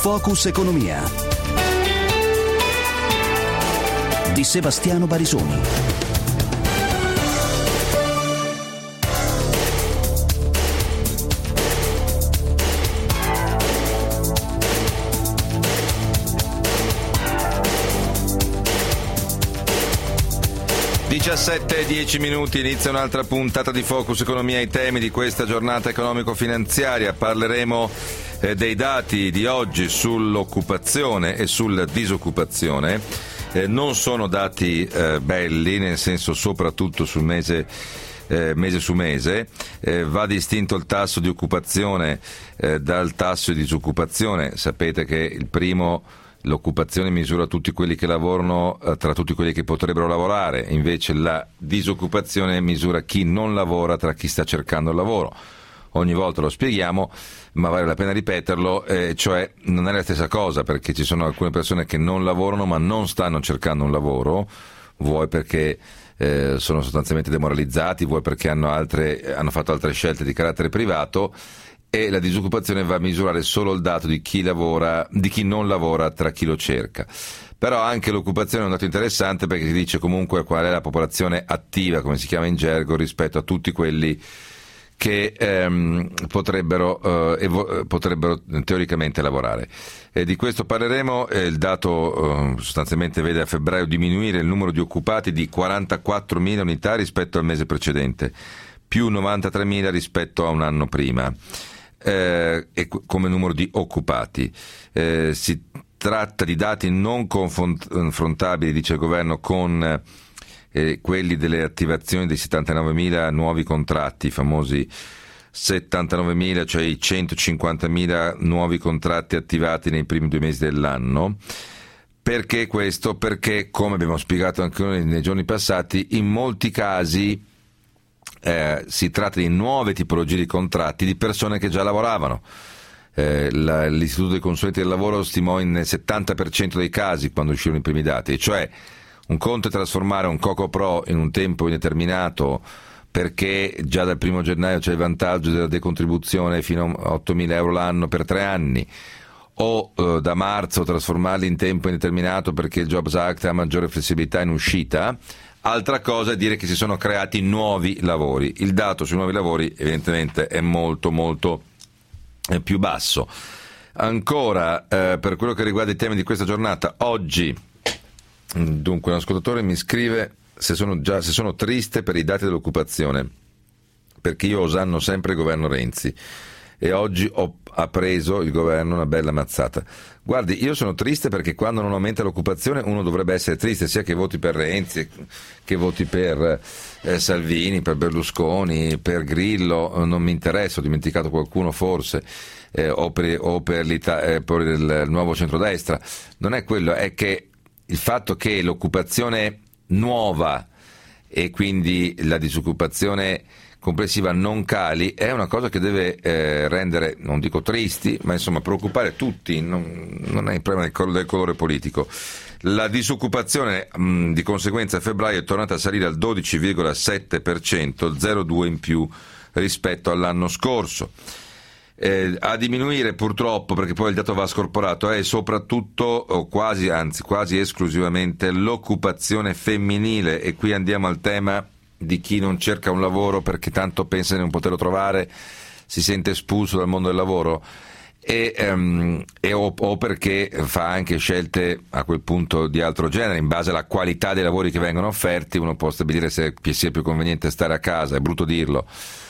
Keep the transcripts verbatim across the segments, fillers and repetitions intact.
Focus Economia di Sebastiano Barisoni. diciassette e dieci minuti, inizia un'altra puntata di Focus Economia. I temi di questa giornata economico-finanziaria: parleremo eh, dei dati di oggi sull'occupazione e sulla disoccupazione. Eh, non sono dati eh, belli, nel senso, soprattutto sul mese eh, mese su mese. Eh, va distinto il tasso di occupazione eh, dal tasso di disoccupazione. Sapete che il primo, l'occupazione, misura tutti quelli che lavorano eh, tra tutti quelli che potrebbero lavorare, invece la disoccupazione misura chi non lavora tra chi sta cercando il lavoro. Ogni volta lo spieghiamo, ma vale la pena ripeterlo, eh, cioè non è la stessa cosa, perché ci sono alcune persone che non lavorano ma non stanno cercando un lavoro, vuoi perché eh, sono sostanzialmente demoralizzati, vuoi perché hanno, altre, hanno fatto altre scelte di carattere privato. E la disoccupazione va a misurare solo il dato di chi lavora, di chi non lavora tra chi lo cerca. Però anche l'occupazione è un dato interessante, perché si dice comunque qual è la popolazione attiva, come si chiama in gergo, rispetto a tutti quelli che ehm, potrebbero, eh, evo- potrebbero teoricamente lavorare. E di questo parleremo. Eh, il dato eh, sostanzialmente vede a febbraio diminuire il numero di occupati di quarantaquattromila unità rispetto al mese precedente, più novantatremila rispetto a un anno prima. Eh, e come numero di occupati eh, si tratta di dati non confrontabili, dice il governo, con eh, quelli delle attivazioni dei settantanovemila nuovi contratti, i famosi settantanovemila, cioè i centocinquantamila nuovi contratti attivati nei primi due mesi dell'anno. Perché questo? Perché, come abbiamo spiegato anche noi nei giorni passati, in molti casi Eh, si tratta di nuove tipologie di contratti di persone che già lavoravano. Eh, la, l'Istituto dei Consulenti del Lavoro stimò in settanta per cento dei casi, quando uscirono i primi dati, cioè un conto è trasformare un CocoPro in un tempo indeterminato, perché già dal primo gennaio c'è il vantaggio della decontribuzione fino a ottomila euro l'anno per tre anni, o eh, da marzo trasformarli in tempo indeterminato perché il Jobs Act ha maggiore flessibilità in uscita. Altra cosa è dire che si sono creati nuovi lavori. Il dato sui nuovi lavori evidentemente è molto molto eh, più basso. Ancora, eh, per quello che riguarda i temi di questa giornata, oggi, dunque, un ascoltatore mi scrive se sono, già, se sono triste per i dati dell'occupazione, perché io osanno sempre il governo Renzi e oggi ho, ha preso il governo una bella mazzata. Guardi, io sono triste perché quando non aumenta l'occupazione uno dovrebbe essere triste, sia che voti per Renzi, che voti per eh, Salvini, per Berlusconi, per Grillo, non mi interessa, ho dimenticato qualcuno forse, eh, o per, o per, eh, per il nuovo centrodestra. Non è quello, è che il fatto che l'occupazione nuova e quindi la disoccupazione complessiva non cali è una cosa che deve eh, rendere, non dico tristi, ma insomma preoccupare tutti, non, non è il problema del, col- del colore politico. La disoccupazione mh, di conseguenza a febbraio è tornata a salire al dodici virgola sette per cento, zero virgola due in più rispetto all'anno scorso. Eh, a diminuire purtroppo, perché poi il dato va scorporato, è soprattutto, o quasi, anzi quasi esclusivamente, l'occupazione femminile, e qui andiamo al tema di chi non cerca un lavoro perché tanto pensa di non poterlo trovare, si sente espulso dal mondo del lavoro, e, um, e o, o perché fa anche scelte a quel punto di altro genere, in base alla qualità dei lavori che vengono offerti. Uno può stabilire se sia più conveniente stare a casa, è brutto dirlo,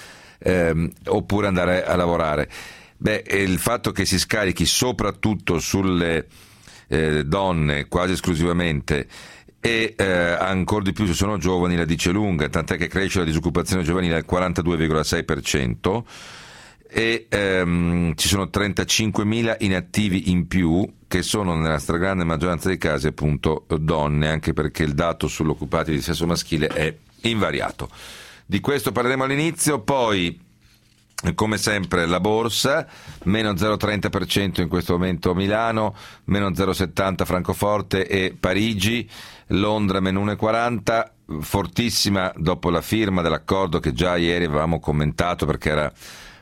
um, oppure andare a lavorare. Beh, il fatto che si scarichi soprattutto sulle eh, donne quasi esclusivamente, e eh, ancora di più se sono giovani, la dice lunga, tant'è che cresce la disoccupazione giovanile al quarantadue virgola sei per cento e ehm, ci sono trentacinquemila inattivi in più, che sono nella stragrande maggioranza dei casi appunto donne, anche perché il dato sull'occupati di sesso maschile è invariato. Di questo parleremo all'inizio. Poi, come sempre, la borsa, meno zero virgola trenta per cento in questo momento Milano, meno zero virgola settanta Francoforte e Parigi, Londra meno uno virgola quaranta, fortissima dopo la firma dell'accordo che già ieri avevamo commentato perché era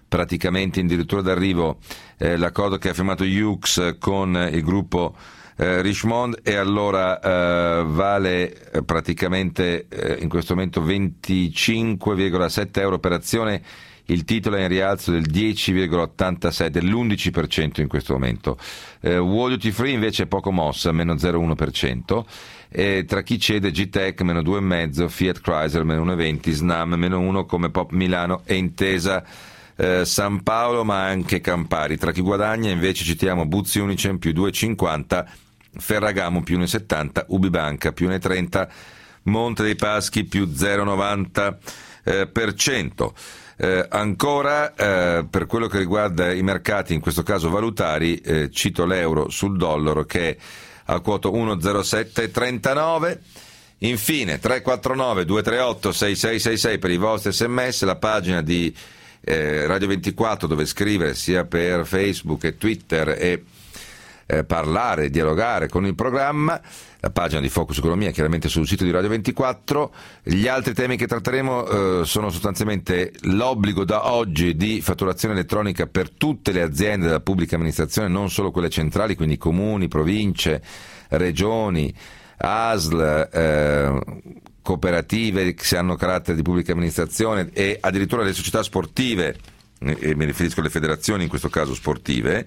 praticamente addirittura d'arrivo eh, l'accordo che ha firmato Hughes con il gruppo eh, Richemont, e allora eh, vale eh, praticamente eh, in questo momento venticinque virgola sette euro per azione. Il titolo è in rialzo del dieci virgola ottantasei, dell'undici per cento in questo momento. Eh, Wall Duty Free invece è poco mossa, meno zero virgola uno per cento. E tra chi cede G-Tech meno due virgola cinque, Fiat Chrysler meno uno virgola venti, Snam meno uno come Pop Milano e Intesa eh, San Paolo, ma anche Campari. Tra chi guadagna invece citiamo Buzzi Unicem più due virgola cinquanta, Ferragamo più uno virgola settanta, Ubibanca più uno virgola trenta, Monte dei Paschi più zero virgola novanta eh, per cento. Eh, ancora eh, per quello che riguarda i mercati, in questo caso valutari, eh, cito l'euro sul dollaro che è a quota uno virgola zero sette trentanove. Infine tre quattro nove due tre otto sei sei sei sei per i vostri sms, la pagina di eh, Radio ventiquattro dove scrivere sia per Facebook e Twitter e eh, parlare, dialogare con il programma, la pagina di Focus Economia chiaramente sul sito di Radio ventiquattro. Gli altri temi che tratteremo eh, sono sostanzialmente l'obbligo da oggi di fatturazione elettronica per tutte le aziende della pubblica amministrazione, non solo quelle centrali, quindi comuni, province, regioni, A S L, eh, cooperative che hanno carattere di pubblica amministrazione e addirittura le società sportive, e mi riferisco alle federazioni in questo caso sportive.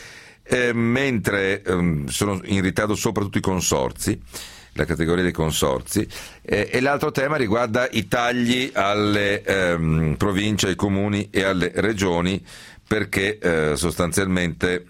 Eh, mentre ehm, sono in ritardo soprattutto i consorzi, la categoria dei consorzi, eh, e l'altro tema riguarda i tagli alle ehm, province, ai comuni e alle regioni, perché eh, sostanzialmente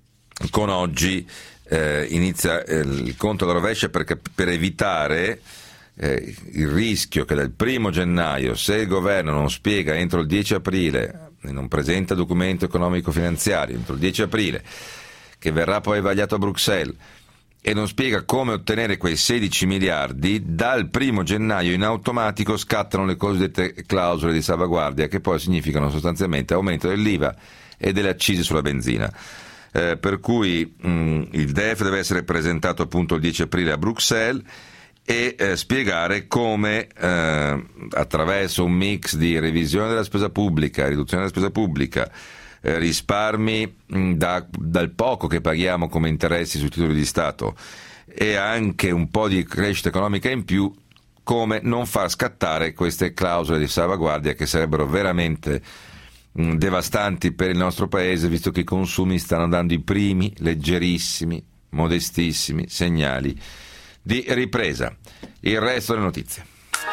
con oggi eh, inizia eh, il conto alla rovescia, perché per evitare eh, il rischio che dal primo gennaio, se il governo non spiega entro il dieci aprile, non presenta documento economico finanziario entro il dieci aprile, che verrà poi vagliato a Bruxelles, e non spiega come ottenere quei sedici miliardi, dal primo gennaio in automatico scattano le cosiddette clausole di salvaguardia, che poi significano sostanzialmente aumento dell'I V A e delle accise sulla benzina. Eh, per cui mh, il D E F deve essere presentato appunto il dieci aprile a Bruxelles e eh, spiegare come eh, attraverso un mix di revisione della spesa pubblica, riduzione della spesa pubblica, Eh, risparmi mh, da, dal poco che paghiamo come interessi sui titoli di Stato e anche un po' di crescita economica in più, come non far scattare queste clausole di salvaguardia che sarebbero veramente mh, devastanti per il nostro paese, visto che i consumi stanno dando i primi, leggerissimi, modestissimi segnali di ripresa. Il resto delle notizie.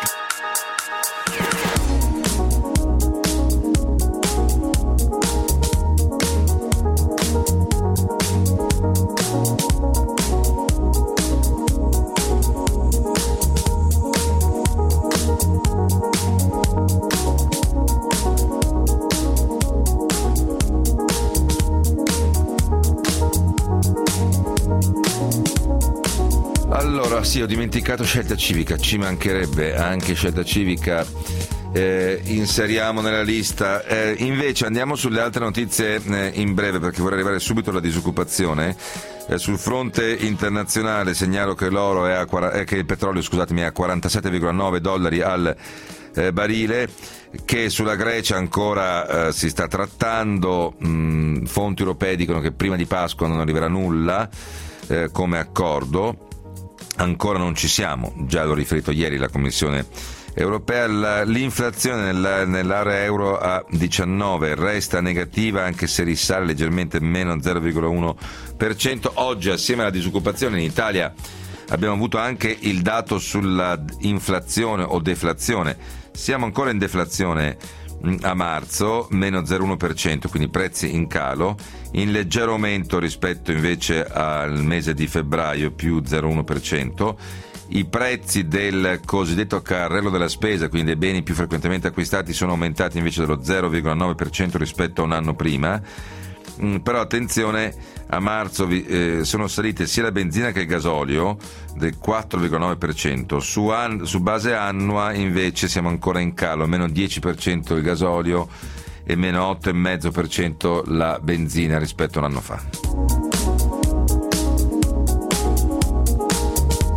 Allora, sì, ho dimenticato Scelta Civica, ci mancherebbe anche Scelta Civica, eh, inseriamo nella lista. Eh, invece andiamo sulle altre notizie eh, in breve, perché vorrei arrivare subito alla disoccupazione. Eh, sul fronte internazionale segnalo che l'oro è a, eh, che il petrolio, scusatemi, è a quarantasette virgola nove dollari al eh, barile, che sulla Grecia ancora eh, si sta trattando. Mh, fonti europee dicono che prima di Pasqua non arriverà nulla eh, come accordo. Ancora non ci siamo, già l'ho riferito ieri la Commissione europea. La, l'inflazione nella, nell'area euro a diciannove resta negativa, anche se risale leggermente, meno zero virgola uno per cento. Oggi, assieme alla disoccupazione in Italia, abbiamo avuto anche il dato sulla inflazione o deflazione. Siamo ancora in deflazione a marzo, meno zero virgola uno per cento, quindi prezzi in calo, in leggero aumento rispetto invece al mese di febbraio, più zero virgola uno per cento. I prezzi del cosiddetto carrello della spesa, quindi dei beni più frequentemente acquistati, sono aumentati invece dello zero virgola nove per cento rispetto a un anno prima. Mm, però attenzione, a marzo vi, eh, sono salite sia la benzina che il gasolio del quattro virgola nove per cento, su, an- su base annua invece siamo ancora in calo, meno dieci per cento il gasolio e meno otto virgola cinque per cento la benzina rispetto a un anno fa. E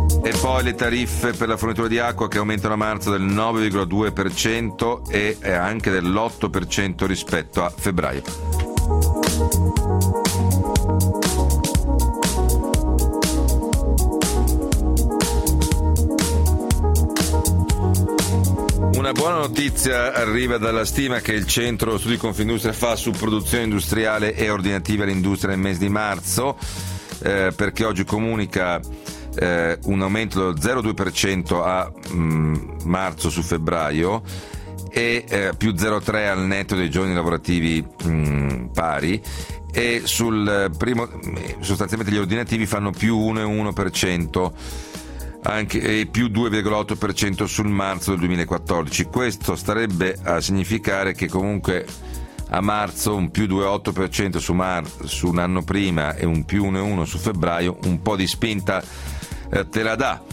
poi le tariffe per la fornitura di acqua che aumentano a marzo del nove virgola due per cento e anche dell'otto per cento rispetto a febbraio. Una buona notizia arriva dalla stima che il Centro Studi Confindustria fa su produzione industriale e ordinative all'industria nel mese di marzo, eh, perché oggi comunica eh, un aumento dello zero virgola due per cento a mh, marzo su febbraio e eh, più zero virgola tre al netto dei giorni lavorativi mh, pari, e sul primo sostanzialmente gli ordinativi fanno più uno virgola uno per cento anche, e più due virgola otto per cento sul marzo del duemilaquattordici. Questo starebbe a significare che comunque a marzo un più due virgola otto per cento su, mar- su un anno prima e un più uno virgola uno su febbraio un po' di spinta eh, te la dà.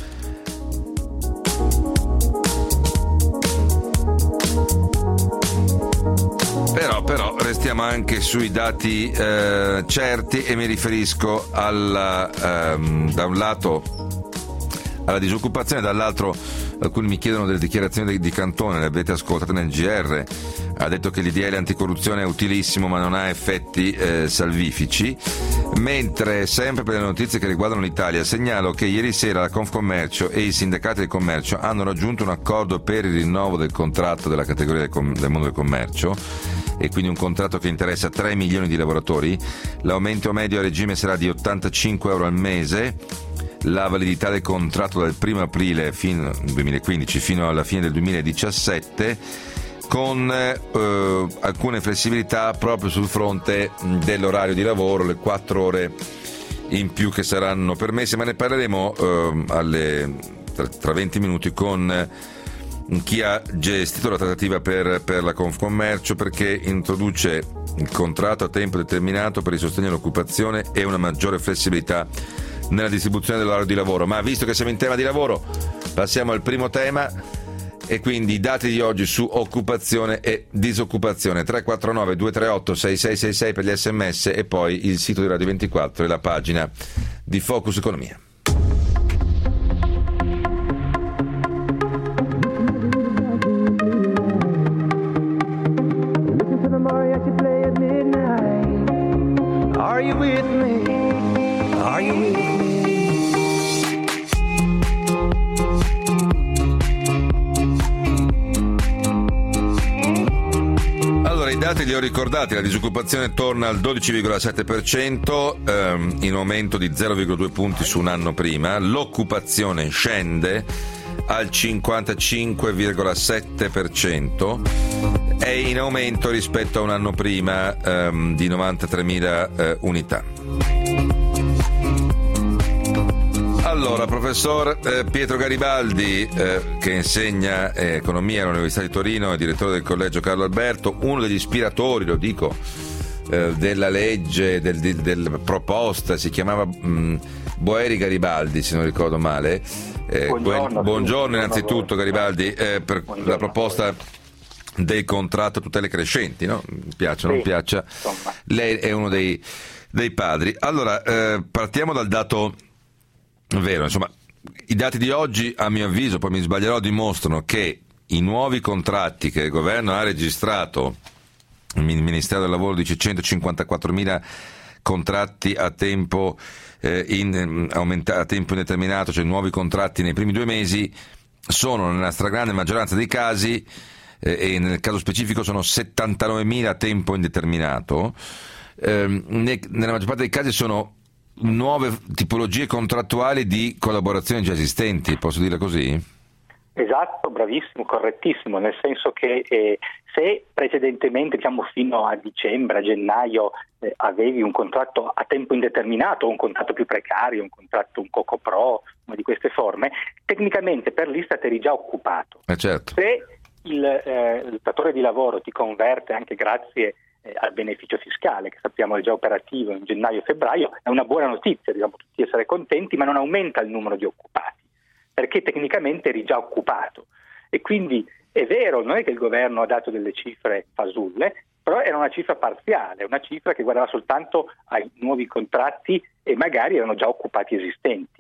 Però, però restiamo anche sui dati eh, certi, e mi riferisco alla, ehm, da un lato alla disoccupazione, dall'altro alcuni mi chiedono delle dichiarazioni di, di Cantone, le avete ascoltate nel G R, ha detto che l'I D L anticorruzione è utilissimo ma non ha effetti eh, salvifici, mentre sempre per le notizie che riguardano l'Italia segnalo che ieri sera la Confcommercio e i sindacati del commercio hanno raggiunto un accordo per il rinnovo del contratto della categoria del, com- del mondo del commercio, e quindi un contratto che interessa tre milioni di lavoratori. L'aumento medio a regime sarà di ottantacinque euro al mese, la validità del contratto dal primo aprile fino, duemilaquindici fino alla fine del duemiladiciassette, con eh, alcune flessibilità proprio sul fronte dell'orario di lavoro, le quattro ore in più che saranno permesse, ma ne parleremo eh, alle, tra, tra venti minuti con chi ha gestito la trattativa per, per la Confcommercio, perché introduce il contratto a tempo determinato per il sostegno all'occupazione e una maggiore flessibilità nella distribuzione dell'orario di lavoro. Ma visto che siamo in tema di lavoro, passiamo al primo tema, e quindi i dati di oggi su occupazione e disoccupazione. Tre quattro nove due tre otto sei sei sei sei per gli sms, e poi il sito di Radio ventiquattro e la pagina di Focus Economia. Are you with me? Are you with me? Allora, i dati li ho ricordati: la disoccupazione torna al dodici virgola sette per cento, ehm, in aumento di zero virgola due punti su un anno prima. L'occupazione scende al cinquantacinque virgola sette per cento, è in aumento rispetto a un anno prima ehm, di novantatremila eh, unità. Allora, professor eh, Pietro Garibaldi, eh, che insegna eh, economia all'Università di Torino e direttore del Collegio Carlo Alberto, uno degli ispiratori, lo dico, eh, della legge, del, del, del proposta, si chiamava mh, Boeri Garibaldi, se non ricordo male. Eh, buongiorno, buongiorno innanzitutto Garibaldi, eh, per buongiorno la proposta del contratto a tutele crescenti, no? Piaccia o non piaccia, insomma. Lei è uno dei, dei padri. Allora, eh, partiamo dal dato vero, insomma, i dati di oggi, a mio avviso, poi mi sbaglierò, dimostrano che i nuovi contratti che il governo ha registrato, il Ministero del Lavoro dice centocinquantaquattromila contratti a tempo eh, in, aumenta, a tempo indeterminato, cioè nuovi contratti nei primi due mesi, sono nella stragrande maggioranza dei casi, eh, e nel caso specifico sono settantanovemila a tempo indeterminato, eh, ne, nella maggior parte dei casi sono nuove tipologie contrattuali di collaborazioni già esistenti, posso dire così? Esatto, bravissimo, correttissimo, nel senso che eh, se precedentemente, diciamo fino a dicembre, a gennaio, eh, avevi un contratto a tempo indeterminato, un contratto più precario, un contratto, un co-co-pro, una di queste forme, tecnicamente per l'Istat eri già occupato. Eh certo. Se il, eh, il datore di lavoro ti converte anche grazie eh, al beneficio fiscale, che sappiamo è già operativo in gennaio e febbraio, è una buona notizia, dobbiamo tutti essere contenti, ma non aumenta il numero di occupati, perché tecnicamente eri già occupato. E quindi è vero, non è che il governo ha dato delle cifre fasulle, però era una cifra parziale, una cifra che guardava soltanto ai nuovi contratti e magari erano già occupati esistenti.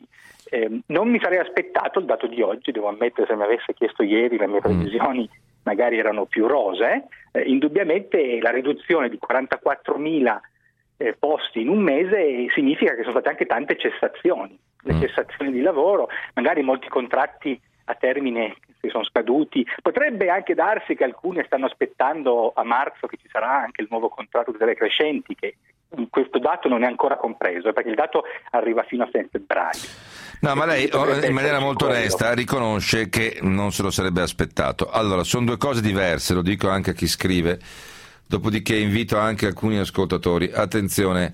Eh, non mi sarei aspettato il dato di oggi, devo ammettere, se mi avesse chiesto ieri le mie previsioni mm. magari erano più rosee. Eh, indubbiamente la riduzione di quarantaquattromila eh, posti in un mese significa che sono state anche tante cessazioni, le mm. cessazioni di lavoro, magari molti contratti a termine che sono scaduti. Potrebbe anche darsi che alcuni stanno aspettando a marzo che ci sarà anche il nuovo contratto delle crescenti, che questo dato non è ancora compreso perché il dato arriva fino a febbraio. No, ma lei in maniera molto onesta riconosce che non se lo sarebbe aspettato. Allora, sono due cose diverse, lo dico anche a chi scrive, dopodiché invito anche alcuni ascoltatori. Attenzione,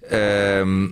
ehm,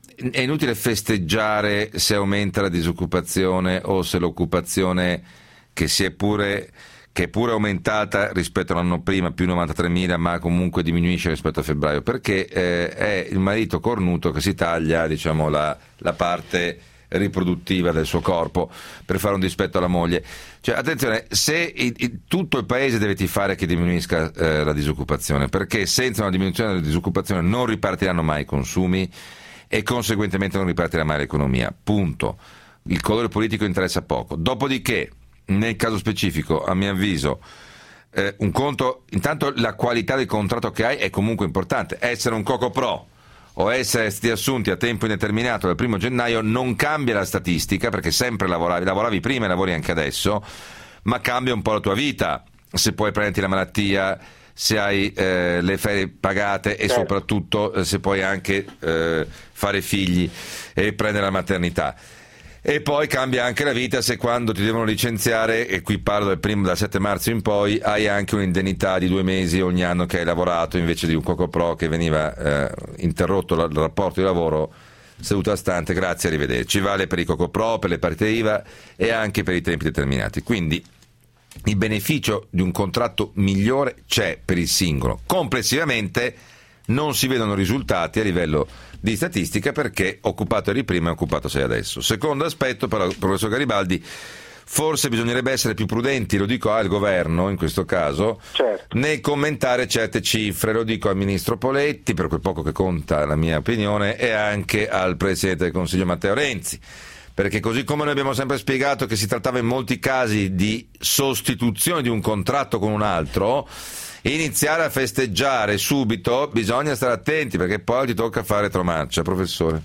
è inutile festeggiare se aumenta la disoccupazione o se l'occupazione che si è pure che è pure aumentata rispetto all'anno prima, più novantatremila, ma comunque diminuisce rispetto a febbraio, perché eh, è il marito cornuto che si taglia, diciamo, la, la parte riproduttiva del suo corpo per fare un dispetto alla moglie. Cioè, attenzione, se il, il, tutto il paese deve tifare che diminuisca eh, la disoccupazione, perché senza una diminuzione della disoccupazione non ripartiranno mai i consumi e conseguentemente non ripartirà mai l'economia. Punto. Il colore politico interessa poco. Dopodiché, nel caso specifico, a mio avviso, eh, un conto, intanto la qualità del contratto che hai è comunque importante. Essere un Coco Pro o essere stati assunti a tempo indeterminato dal primo gennaio non cambia la statistica, perché sempre lavoravi, lavoravi prima e lavori anche adesso, ma cambia un po' la tua vita, se puoi prenderti la malattia, se hai eh, le ferie pagate e certo. soprattutto eh, se puoi anche eh, fare figli e prendere la maternità. E poi cambia anche la vita se quando ti devono licenziare, e qui parlo del primo, dal sette marzo in poi, hai anche un'indennità di due mesi ogni anno che hai lavorato, invece di un Coco Pro che veniva eh, interrotto il rapporto di lavoro seduta stante, grazie, arrivederci. Vale per i Coco Pro, per le partite I V A e anche per i tempi determinati. Quindi il beneficio di un contratto migliore c'è per il singolo. Complessivamente non si vedono risultati a livello di statistica perché occupato eri prima e occupato sei adesso. Secondo aspetto, però, professor Garibaldi, forse bisognerebbe essere più prudenti, lo dico al governo in questo caso, certo. nel commentare certe cifre, lo dico al ministro Poletti, per quel poco che conta la mia opinione, e anche al Presidente del Consiglio Matteo Renzi, perché così come noi abbiamo sempre spiegato che si trattava in molti casi di sostituzione di un contratto con un altro, iniziare a festeggiare subito bisogna stare attenti, perché poi ti tocca fare tromaccia, professore.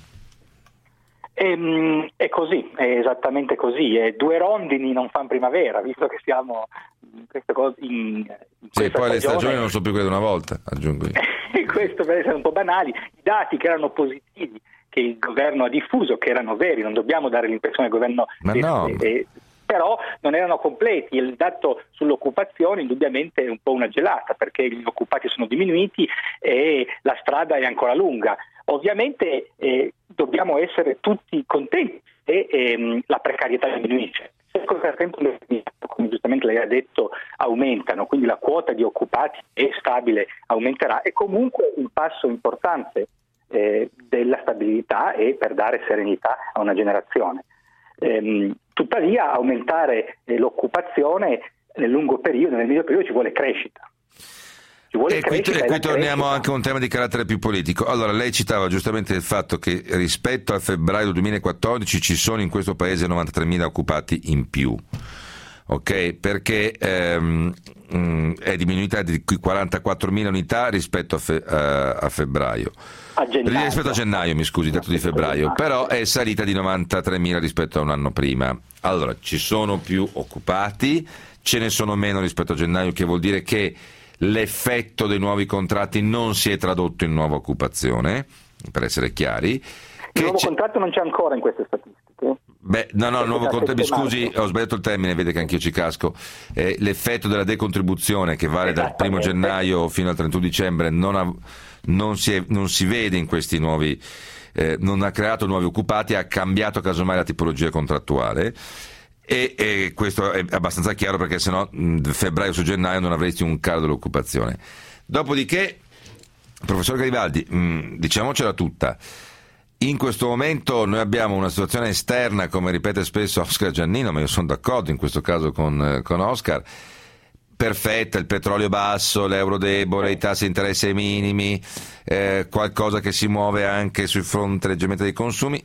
Ehm, è così, è esattamente così. E due rondini non fanno primavera, visto che siamo in queste cose. In, in sì, poi stagione. Le stagioni non sono più quelle di una volta, aggiungo io. Questo per essere un po' banali, i dati che erano positivi, che il governo ha diffuso, che erano veri, non dobbiamo dare l'impressione che il governo. Ma è, no. È, è, però non erano completi. Il dato sull'occupazione indubbiamente è un po' una gelata, perché gli occupati sono diminuiti e la strada è ancora lunga. Ovviamente eh, dobbiamo essere tutti contenti e ehm, la precarietà diminuisce. Se nel tempo, come giustamente lei ha detto, aumentano, quindi la quota di occupati è stabile, aumenterà, è comunque un passo importante eh, della stabilità e per dare serenità a una generazione. Ehm, tuttavia aumentare eh, l'occupazione nel lungo periodo, nel medio periodo ci vuole crescita. Ci vuole e qui, crescita e qui torniamo crescita. anche a un tema di carattere più politico. Allora, lei citava giustamente il fatto che rispetto a febbraio duemilaquattordici ci sono in questo paese novantatremila occupati in più, ok? Perché ehm, è diminuita di quarantaquattromila unità rispetto a, fe, a, a febbraio. A gennaio. Rispetto a gennaio, mi scusi, dato di febbraio, però è salita di novantatremila rispetto a un anno prima. Allora, ci sono più occupati, ce ne sono meno rispetto a gennaio, che vuol dire che l'effetto dei nuovi contratti non si è tradotto in nuova occupazione, per essere chiari. Il che nuovo c'è... contratto non c'è ancora in queste statistiche. Beh, no, no, il nuovo contratto, mi scusi, ho sbagliato il termine, vede che anch'io ci casco. Eh, l'effetto della decontribuzione che vale dal primo gennaio fino al trentuno dicembre non, ha, non, si, è, non si vede in questi nuovi, eh, non ha creato nuovi occupati, ha cambiato casomai la tipologia contrattuale. E, e questo è abbastanza chiaro, perché sennò mh, febbraio su gennaio non avresti un calo dell'occupazione. Dopodiché, professor Garibaldi, mh, diciamocela tutta, in questo momento noi abbiamo una situazione esterna, come ripete spesso Oscar Giannino, ma io sono d'accordo in questo caso con, con Oscar, perfetta, il petrolio basso, l'euro debole, i tassi di interesse ai minimi, eh, qualcosa che si muove anche sul fronte leggermente dei consumi.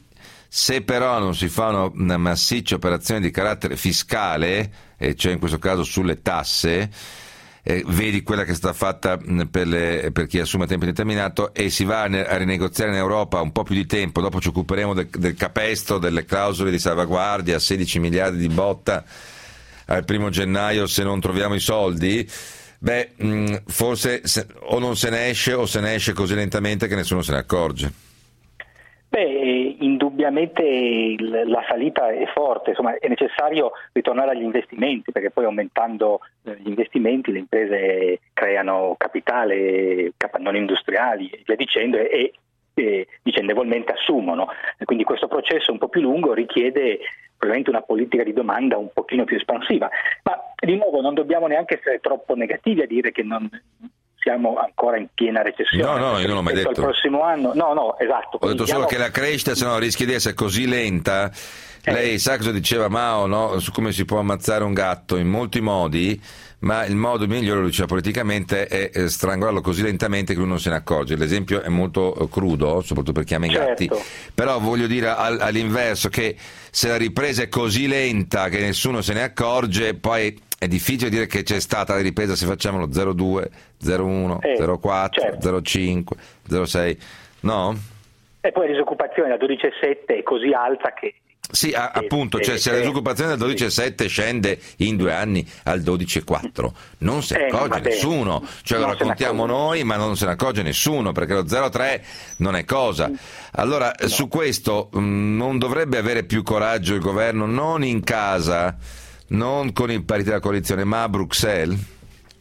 Se però non si fa una, una massiccia operazione di carattere fiscale, e cioè in questo caso sulle tasse, eh, vedi quella che è stata fatta per, le, per chi assume a tempo indeterminato, e si va a rinegoziare in Europa un po' più di tempo, dopo ci occuperemo del, del capestro, delle clausole di salvaguardia, sedici miliardi di botta al primo gennaio se non troviamo i soldi, beh, mh, forse se, o non se ne esce o se ne esce così lentamente che nessuno se ne accorge. Beh, indubbiamente il, la salita è forte, insomma è necessario ritornare agli investimenti, perché poi aumentando eh, gli investimenti le imprese creano capitale, capannoni industriali e via dicendo, e, e vicendevolmente assumono. E quindi questo processo un po' più lungo richiede probabilmente una politica di domanda un pochino più espansiva. Ma di nuovo non dobbiamo neanche essere troppo negativi a dire che non siamo ancora in piena recessione. No, no, io non l'ho mai detto. Il prossimo anno, no, no, esatto. Ho detto solo diciamo... che la crescita, se no rischia di essere così lenta. Eh. Lei sa cosa diceva Mao, no? Su come si può ammazzare un gatto in molti modi, ma il modo migliore, lo diceva politicamente, è strangolarlo così lentamente che lui non se ne accorge. L'esempio è molto crudo, soprattutto per chi ama i gatti, certo. Però voglio dire all'inverso che se la ripresa è così lenta che nessuno se ne accorge, poi è difficile dire che c'è stata la ripresa se facciamo lo zero virgola due, zero virgola uno, eh, zero virgola quattro, certo. zero virgola cinque, zero virgola sei, no? E poi la disoccupazione da dodici virgola sette è così alta che... Sì, a, appunto, eh, cioè se la disoccupazione dal dodici virgola sette scende in due anni al dodici virgola quattro, non se ne accorge eh, nessuno, cioè lo raccontiamo noi ma non se ne accorge nessuno, perché lo zero virgola tre non è cosa. Allora no. Su questo mh, non dovrebbe avere più coraggio il governo, non in casa, non con i partiti della coalizione, ma a Bruxelles?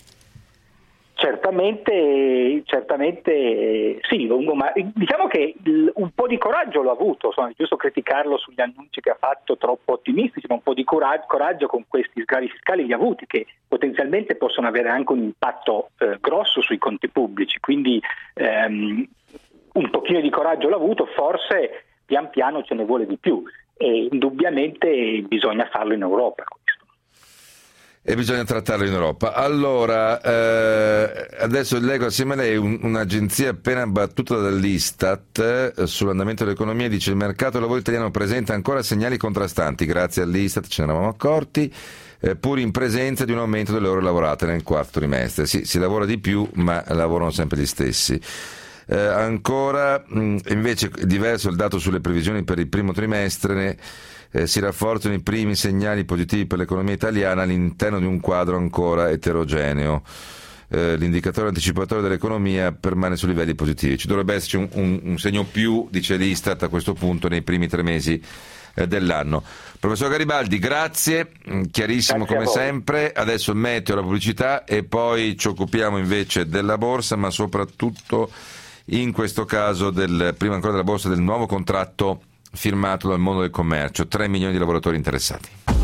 Certamente, certamente sì, ma diciamo che un po' di coraggio l'ha avuto, insomma, è giusto criticarlo sugli annunci che ha fatto troppo ottimistici, ma un po' di coraggio con questi sgravi fiscali li ha avuti, che potenzialmente possono avere anche un impatto eh, grosso sui conti pubblici, quindi ehm, un pochino di coraggio l'ha avuto, forse pian piano ce ne vuole di più e indubbiamente bisogna farlo in Europa. E bisogna trattarlo in Europa. Allora, eh, adesso leggo assieme a lei un, un'agenzia appena battuta dall'Istat eh, sull'andamento dell'economia, dice: il mercato del lavoro italiano presenta ancora segnali contrastanti, grazie all'Istat, ce ne eravamo accorti, eh, pur in presenza di un aumento delle ore lavorate nel quarto trimestre. Sì, si lavora di più, ma lavorano sempre gli stessi. Eh, ancora, mh, invece, è diverso il dato sulle previsioni per il primo trimestre. Ne, Eh, si rafforzano i primi segnali positivi per l'economia italiana all'interno di un quadro ancora eterogeneo. Eh, l'indicatore anticipatorio dell'economia permane su livelli positivi. Ci dovrebbe esserci un, un, un segno più, dice l'Istat, a questo punto nei primi tre mesi eh, dell'anno. Professor Garibaldi, grazie, chiarissimo grazie come sempre. Adesso il meteo, la pubblicità e poi ci occupiamo invece della borsa, ma soprattutto in questo caso del, prima ancora della borsa, del nuovo contratto firmato dal mondo del commercio, tre milioni di lavoratori interessati.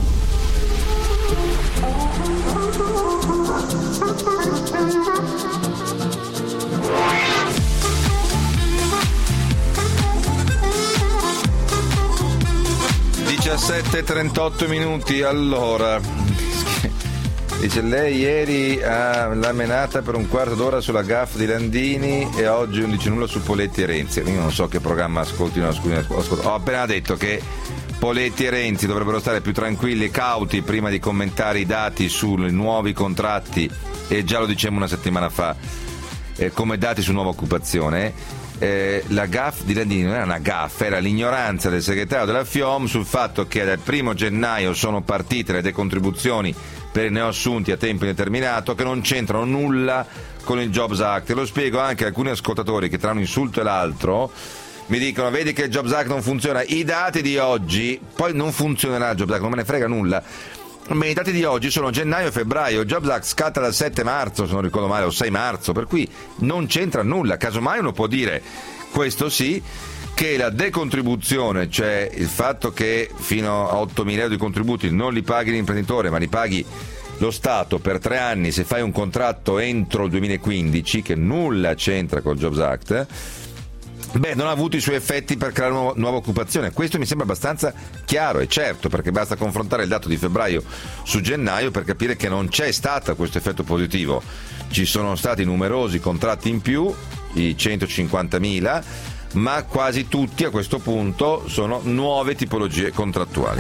diciassette e trentotto minuti, allora dice lei ieri ha la menata per un quarto d'ora sulla gaffe di Landini e oggi non dice nulla su Poletti e Renzi. Io non so che programma ascoltino, ho appena detto che Poletti e Renzi dovrebbero stare più tranquilli e cauti prima di commentare i dati sui nuovi contratti, e già lo dicemmo una settimana fa eh, come dati su nuova occupazione. Eh, la gaffe di Landini non era una gaffe, era l'ignoranza del segretario della FIOM sul fatto che dal primo gennaio sono partite le decontribuzioni per i neoassunti a tempo indeterminato, che non c'entrano nulla con il Jobs Act. E lo spiego anche a alcuni ascoltatori che tra un insulto e l'altro mi dicono: vedi che il Jobs Act non funziona, i dati di oggi, poi non funzionerà il Jobs Act, non me ne frega nulla. Ma i dati di oggi sono gennaio e febbraio, il Jobs Act scatta dal sette marzo, se non ricordo male, o sei marzo, per cui non c'entra nulla. Casomai uno può dire, questo sì, che la decontribuzione, cioè il fatto che fino a ottomila euro di contributi non li paghi l'imprenditore ma li paghi lo Stato per tre anni se fai un contratto entro il duemilaquindici, che nulla c'entra col Jobs Act, beh, non ha avuto i suoi effetti per creare nuova, nuova occupazione. Questo mi sembra abbastanza chiaro e certo, perché basta confrontare il dato di febbraio su gennaio per capire che non c'è stato questo effetto positivo. Ci sono stati numerosi contratti in più, i centocinquantamila, ma quasi tutti a questo punto sono nuove tipologie contrattuali.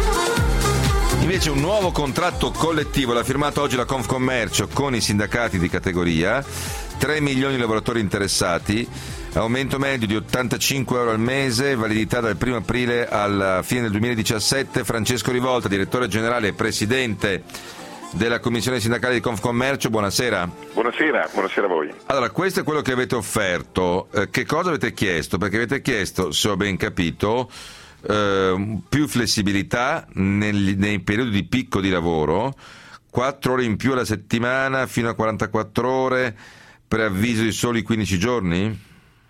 Invece un nuovo contratto collettivo l'ha firmato oggi la Confcommercio con i sindacati di categoria, tre milioni di lavoratori interessati, aumento medio di ottantacinque euro al mese, validità dal primo aprile alla fine del duemiladiciassette. Francesco Rivolta, direttore generale e presidente della commissione sindacale di Confcommercio, buonasera. Buonasera, buonasera a voi. Allora, questo è quello che avete offerto. Eh, che cosa avete chiesto? Perché avete chiesto, se ho ben capito, eh, più flessibilità negli, nei periodi di picco di lavoro, quattro ore in più alla settimana fino a quarantaquattro ore, preavviso di soli quindici giorni?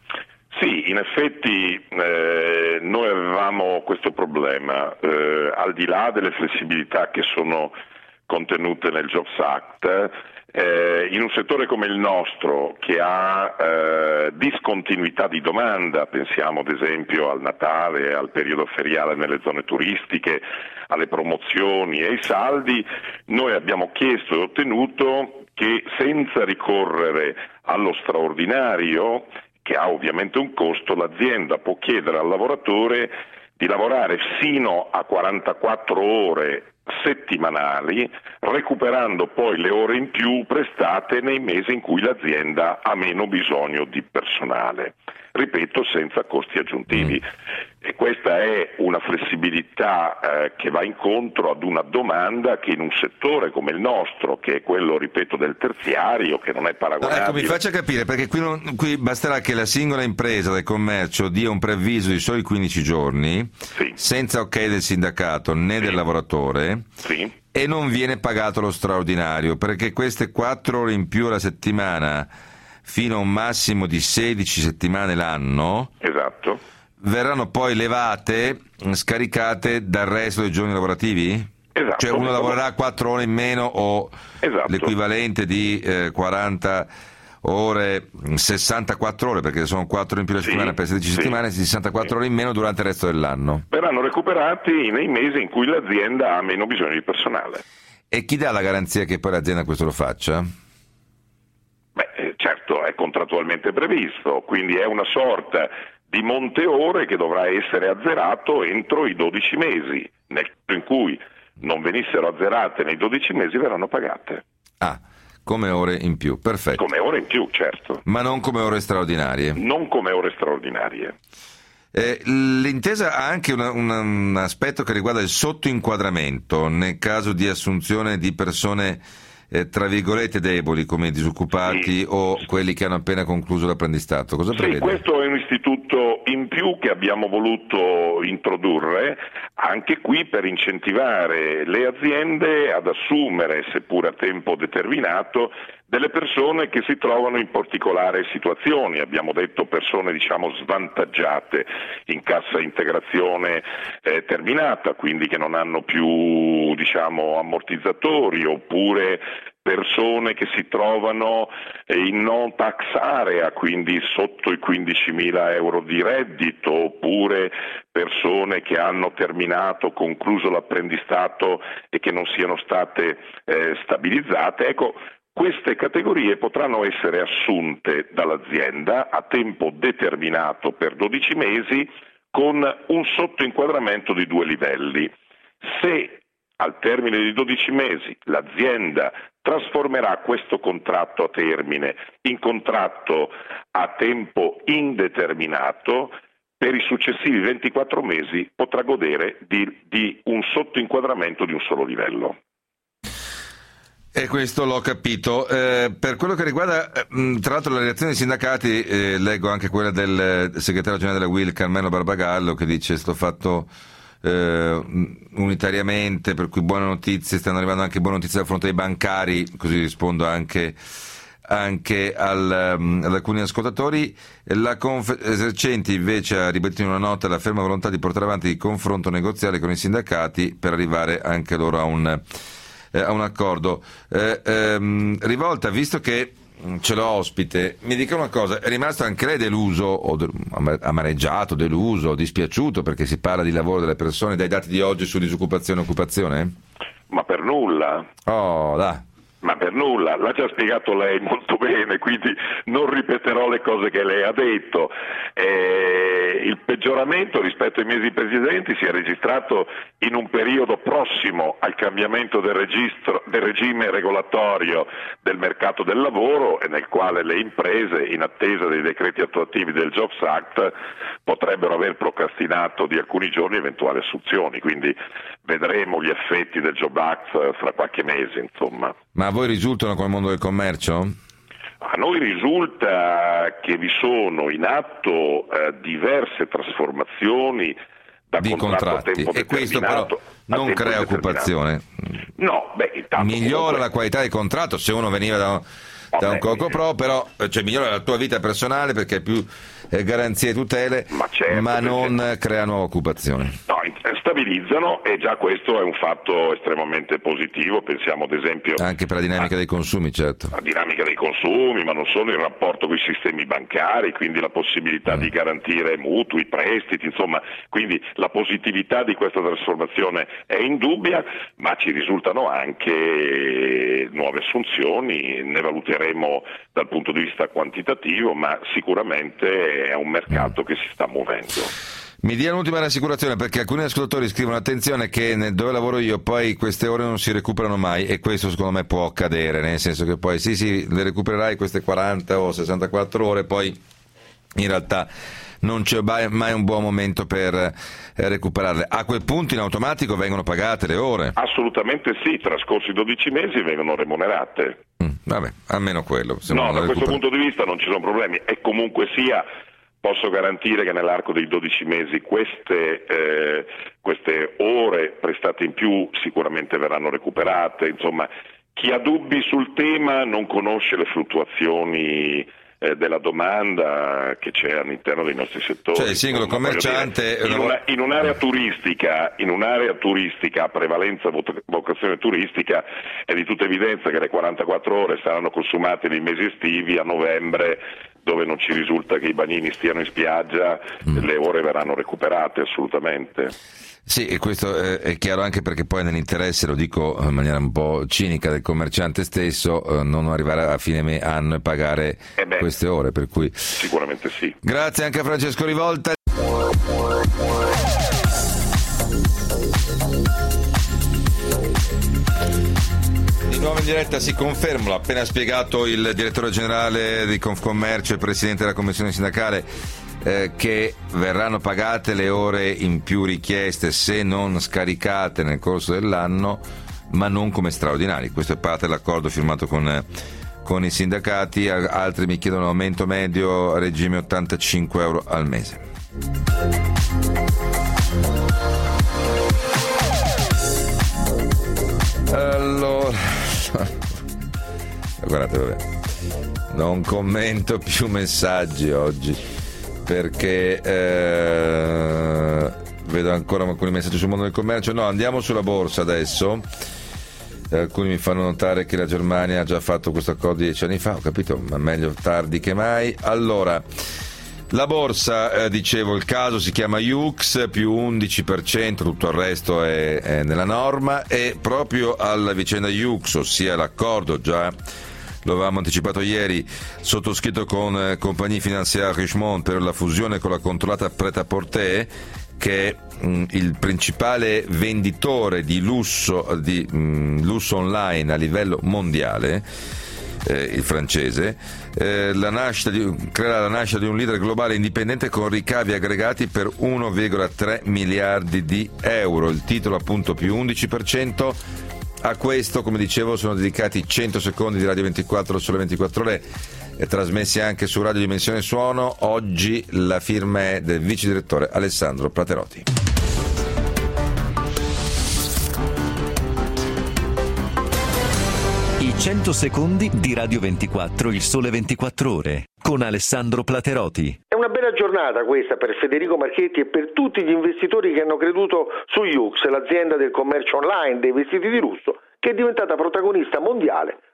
Sì, in effetti eh, noi avevamo questo problema, eh, al di là delle flessibilità che sono contenute nel Jobs Act, eh, in un settore come il nostro che ha eh, discontinuità di domanda, pensiamo ad esempio al Natale, al periodo feriale nelle zone turistiche, alle promozioni e ai saldi, noi abbiamo chiesto e ottenuto che senza ricorrere allo straordinario, che ha ovviamente un costo, l'azienda può chiedere al lavoratore di lavorare fino a quarantaquattro ore settimanali, recuperando poi le ore in più prestate nei mesi in cui l'azienda ha meno bisogno di personale. Ripeto, senza costi aggiuntivi. E questa è una flessibilità eh, che va incontro ad una domanda che in un settore come il nostro, che è quello, ripeto, del terziario, che non è paragonabile. Ecco, mi faccia capire, perché qui, non, qui basterà che la singola impresa del commercio dia un preavviso di soli quindici giorni, sì, senza ok del sindacato né sì, del lavoratore, sì, e non viene pagato lo straordinario, perché queste quattro ore in più alla settimana fino a un massimo di sedici settimane l'anno, esatto, verranno poi levate, scaricate dal resto dei giorni lavorativi? Esatto. Cioè uno lavorerà quattro ore in meno o esatto, l'equivalente di eh, quaranta ore, sessantaquattro ore, perché sono quattro in più la sì, settimana per sedici sì, settimane, sessantaquattro sì, ore in meno durante il resto dell'anno. verranno recuperati nei mesi in cui l'azienda ha meno bisogno di personale. E chi dà la garanzia che poi l'azienda questo lo faccia? Beh, certo, è contrattualmente previsto, quindi è una sorta di monte ore che dovrà essere azzerato entro i dodici mesi. Nel caso in cui non venissero azzerate nei dodici mesi verranno pagate. Ah, come ore in più, perfetto. Come ore in più, certo. Ma non come ore straordinarie. Non come ore straordinarie. Eh, l'intesa ha anche una, una, un aspetto che riguarda il sottoinquadramento nel caso di assunzione di persone eh, tra virgolette deboli, come i disoccupati, sì, o quelli che hanno appena concluso l'apprendistato. Cosa prevede? Sì, questo è un istituto in più che abbiamo voluto introdurre, anche qui per incentivare le aziende ad assumere, seppur a tempo determinato, delle persone che si trovano in particolari situazioni. Abbiamo detto persone, diciamo, svantaggiate in cassa integrazione eh, terminata, quindi che non hanno più, diciamo, ammortizzatori, oppure persone che si trovano in non tax area, quindi sotto i quindicimila euro di reddito, oppure persone che hanno terminato, concluso l'apprendistato e che non siano state eh, stabilizzate. Ecco, queste categorie potranno essere assunte dall'azienda a tempo determinato per dodici mesi con un sottoinquadramento di due livelli. Se al termine di dodici mesi l'azienda trasformerà questo contratto a termine in contratto a tempo indeterminato, per i successivi ventiquattro mesi potrà godere di, di un sottoinquadramento di un solo livello. E questo l'ho capito. Eh, per quello che riguarda, eh, tra l'altro, la reazione dei sindacati, eh, leggo anche quella del segretario generale della U I L, Carmelo Barbagallo, che dice: sto fatto eh, unitariamente, per cui buone notizie, stanno arrivando anche buone notizie dal fronte dei bancari, così rispondo anche, anche al, um, ad alcuni ascoltatori. La Confesercenti invece ha ribadito in una nota la ferma volontà di portare avanti il confronto negoziale con i sindacati per arrivare anche loro a un a un accordo. Eh, ehm, Rivolta, visto che ce l'ho ospite, mi dica una cosa: è rimasto anche lei deluso, o de- amareggiato, deluso, dispiaciuto perché si parla di lavoro delle persone dai dati di oggi su disoccupazione e occupazione? Ma per nulla. Oh, da. Ma per nulla, l'ha già spiegato lei molto bene, quindi non ripeterò le cose che lei ha detto. Eh, il peggioramento rispetto ai mesi precedenti si è registrato in un periodo prossimo al cambiamento del, registro, del regime regolatorio del mercato del lavoro e nel quale le imprese, in attesa dei decreti attuativi del Jobs Act, potrebbero aver procrastinato di alcuni giorni eventuali assunzioni, quindi vedremo gli effetti del Job Act fra qualche mese, insomma. Ma a voi risultano col mondo del commercio? A noi risulta che vi sono in atto eh, diverse trasformazioni da di contratto contratti, a tempo e questo però non crea occupazione. No, beh, intanto migliora comunque... la qualità del contratto se uno veniva da, da un Coco Pro, però cioè, migliora la tua vita personale perché hai più eh, garanzie e tutele, ma, certo, ma non certo. crea nuova occupazione. No, stabilizzano e già questo è un fatto estremamente positivo, pensiamo ad esempio anche per la dinamica a, dei consumi, certo. La dinamica dei consumi, ma non solo, il rapporto con i sistemi bancari, quindi la possibilità mm. di garantire mutui, prestiti, insomma, quindi la positività di questa trasformazione è indubbia, ma ci risultano anche nuove assunzioni, ne valuteremo dal punto di vista quantitativo, ma sicuramente è un mercato mm. che si sta muovendo. Mi dia un'ultima rassicurazione, perché alcuni ascoltatori scrivono attenzione che nel dove lavoro io poi queste ore non si recuperano mai, e questo secondo me può accadere, nel senso che poi sì sì le recupererai queste quaranta o sessantaquattro ore, poi in realtà non c'è mai un buon momento per recuperarle. A quel punto in automatico vengono pagate le ore? Assolutamente sì, trascorsi dodici mesi vengono remunerate. Mm, vabbè, almeno quello. No, da questo punto di vista non ci sono problemi, e comunque sia posso garantire che nell'arco dei dodici mesi queste, eh, queste ore prestate in più sicuramente verranno recuperate. Insomma, chi ha dubbi sul tema non conosce le fluttuazioni eh, della domanda che c'è all'interno dei nostri settori. Cioè il singolo Insomma, commerciante dire, in, una, in un'area turistica, in un'area turistica a prevalenza vocazione turistica, è di tutta evidenza che le quarantaquattro ore saranno consumate nei mesi estivi. A novembre, dove non ci risulta che i bagnini stiano in spiaggia, mm. le ore verranno recuperate assolutamente. Sì, e questo è chiaro anche perché poi nell'interesse, lo dico in maniera un po' cinica, del commerciante stesso, non arrivare a fine anno e pagare eh beh, queste ore, per cui sicuramente sì. Grazie anche a Francesco Rivolta. Di nuovo in diretta si conferma, l'ha appena spiegato il direttore generale di Confcommercio e presidente della commissione sindacale, eh, che verranno pagate le ore in più richieste se non scaricate nel corso dell'anno, ma non come straordinari. Questo è parte dell'accordo firmato con, con i sindacati. Altri mi chiedono aumento medio a regime ottantacinque euro al mese. Allora, guardate, vabbè, non commento più messaggi oggi perché eh, vedo ancora alcuni messaggi sul mondo del commercio. No, andiamo sulla borsa adesso. Alcuni mi fanno notare che la Germania ha già fatto questo accordo dieci anni fa, ho capito, ma meglio tardi che mai. Allora, la borsa, eh, dicevo, il caso si chiama Yux, più undici per cento, tutto il resto è, è nella norma, e proprio alla vicenda Yux, ossia l'accordo già, lo avevamo anticipato ieri, sottoscritto con eh, Compagnie Financière Richemont per la fusione con la controllata Pret-à-Porter, che è mh, il principale venditore di lusso, di mh, lusso online a livello mondiale. Eh, il francese, eh, la nascita di, creerà la nascita di un leader globale indipendente con ricavi aggregati per uno virgola tre miliardi di euro. Il titolo appunto più undici per cento. A questo, come dicevo, sono dedicati cento secondi di Radio ventiquattro, Sole ventiquattro Ore, e trasmessi anche su Radio Dimensione Suono. Oggi la firma è del vice direttore Alessandro Platerotti. cento secondi di Radio ventiquattro, il Sole ventiquattro Ore, con Alessandro Platerotti. È una bella giornata questa per Federico Marchetti e per tutti gli investitori che hanno creduto su Yux, l'azienda del commercio online dei vestiti di lusso, che è diventata protagonista mondiale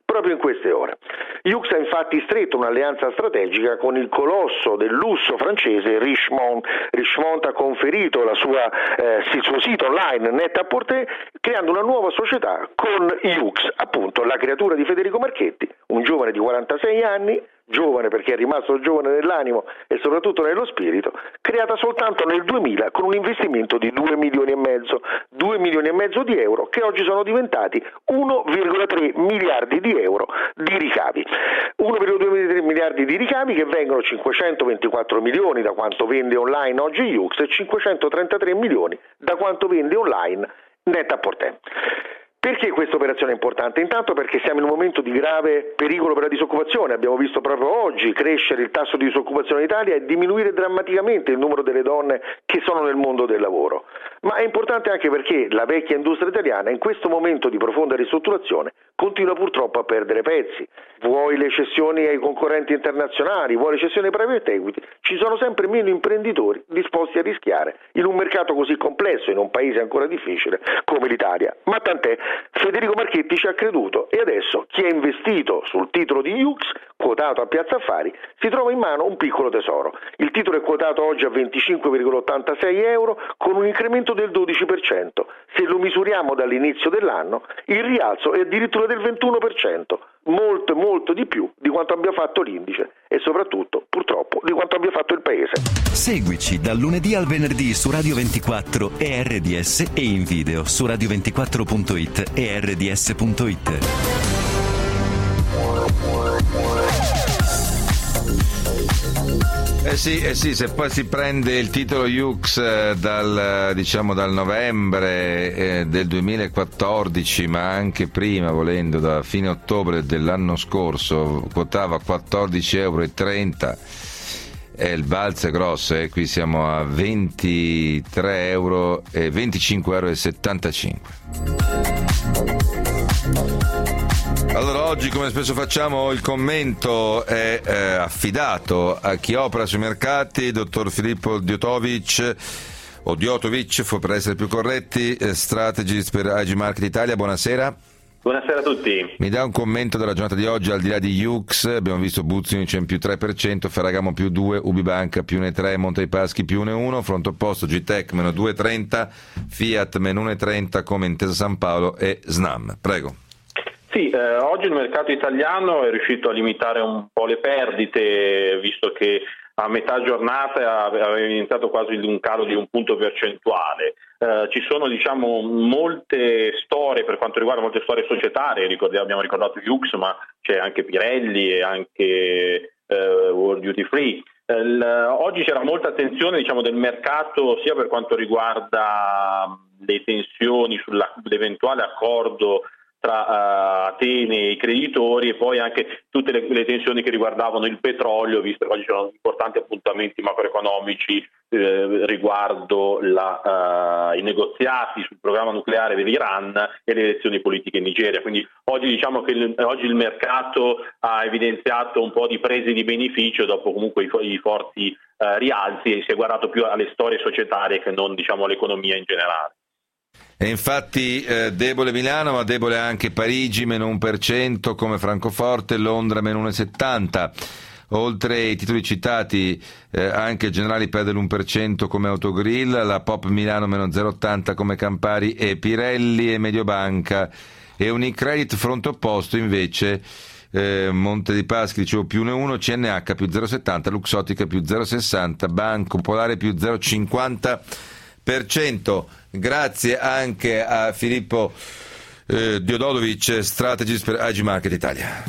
proprio in queste ore. Yoox ha infatti stretto un'alleanza strategica con il colosso del lusso francese Richemont. Richemont ha conferito la sua, eh, il suo sito online Net-a-Porter, creando una nuova società con Yoox, appunto la creatura di Federico Marchetti, un giovane di quarantasei anni, giovane perché è rimasto giovane nell'animo e soprattutto nello spirito, creata soltanto nel duemila con un investimento di due milioni e mezzo, due milioni e mezzo di euro che oggi sono diventati uno virgola tre miliardi di euro di ricavi. uno virgola due miliardi di ricavi che vengono cinquecentoventiquattro milioni da quanto vende online oggi Yoox e cinquecentotrentatré milioni da quanto vende online Net-a-Porter. Perché questa operazione è importante? Intanto perché siamo in un momento di grave pericolo per la disoccupazione, abbiamo visto proprio oggi crescere il tasso di disoccupazione in Italia e diminuire drammaticamente il numero delle donne che sono nel mondo del lavoro. Ma è importante anche perché la vecchia industria italiana in questo momento di profonda ristrutturazione continua purtroppo a perdere pezzi. Vuoi le cessioni ai concorrenti internazionali, vuoi le cessioni ai private equity, ci sono sempre meno imprenditori disposti a rischiare in un mercato così complesso, in un paese ancora difficile come l'Italia. Ma tant'è, Federico Marchetti ci ha creduto e adesso chi ha investito sul titolo di Yoox, quotato a Piazza Affari, si trova in mano un piccolo tesoro. Il titolo è quotato oggi a venticinque virgola ottantasei euro con un incremento del dodici per cento. Se lo misuriamo dall'inizio dell'anno, il rialzo è addirittura del ventuno per cento, molto molto di più di quanto abbia fatto l'indice e soprattutto, purtroppo, di quanto abbia fatto il paese. Seguici dal lunedì al venerdì su Radio ventiquattro e R D S e in video su radio ventiquattro punto it e R D S punto it. Eh sì, eh sì, se poi si prende il titolo Yoox eh, dal, diciamo, dal novembre eh, del duemilaquattordici, ma anche prima, volendo, da fine ottobre dell'anno scorso, quotava quattordici virgola trenta euro, e il balzo è grosso, eh, qui siamo a ventitré euro e venticinque virgola settantacinque euro. Allora oggi, come spesso facciamo, il commento è eh, affidato a chi opera sui mercati, dottor Filippo Diotovic, o Diotovic per essere più corretti, eh, strategist per I G Market Italia. Buonasera. Buonasera a tutti. Mi dà un commento della giornata di oggi al di là di Yoox? Abbiamo visto Buzzi Unicem più tre per cento, Ferragamo più due, Ubibanca più uno virgola tre, Monte dei Paschi più uno virgola uno, fronte opposto Gitec meno due virgola trenta, Fiat meno uno virgola trenta come Intesa San Paolo e Snam. Prego. Sì, eh, oggi il mercato italiano è riuscito a limitare un po' le perdite, visto che a metà giornata aveva iniziato quasi un calo di un punto percentuale. Eh, ci sono diciamo molte storie per quanto riguarda molte storie societarie, ricordiamo, abbiamo ricordato Yoox, ma c'è anche Pirelli e anche eh, World Duty Free. Eh, l, oggi c'era molta attenzione diciamo del mercato sia per quanto riguarda le tensioni sull'eventuale accordo tra uh, Atene e i creditori, e poi anche tutte le, le tensioni che riguardavano il petrolio, visto che oggi ci sono importanti appuntamenti macroeconomici eh, riguardo la, uh, i negoziati sul programma nucleare dell'Iran e le elezioni politiche in Nigeria. Quindi oggi diciamo che il, oggi il mercato ha evidenziato un po' di prese di beneficio dopo comunque i, i forti uh, rialzi, e si è guardato più alle storie societarie che non diciamo all'economia in generale. E infatti eh, debole Milano, ma debole anche Parigi, meno uno per cento come Francoforte, Londra meno uno virgola settanta. Oltre ai titoli citati eh, anche Generali perde l'uno per cento come Autogrill, la Pop Milano meno zero virgola ottanta come Campari e Pirelli, e Mediobanca e Unicredit. Fronte opposto invece eh, Monte dei Paschi, dicevo, più uno virgola uno, C N H più zero virgola settanta, Luxottica più zero virgola sessanta, Banco Popolare più zero virgola cinquanta per cento. Grazie anche a Filippo eh, Diodovic, strategist per I G Market Italia.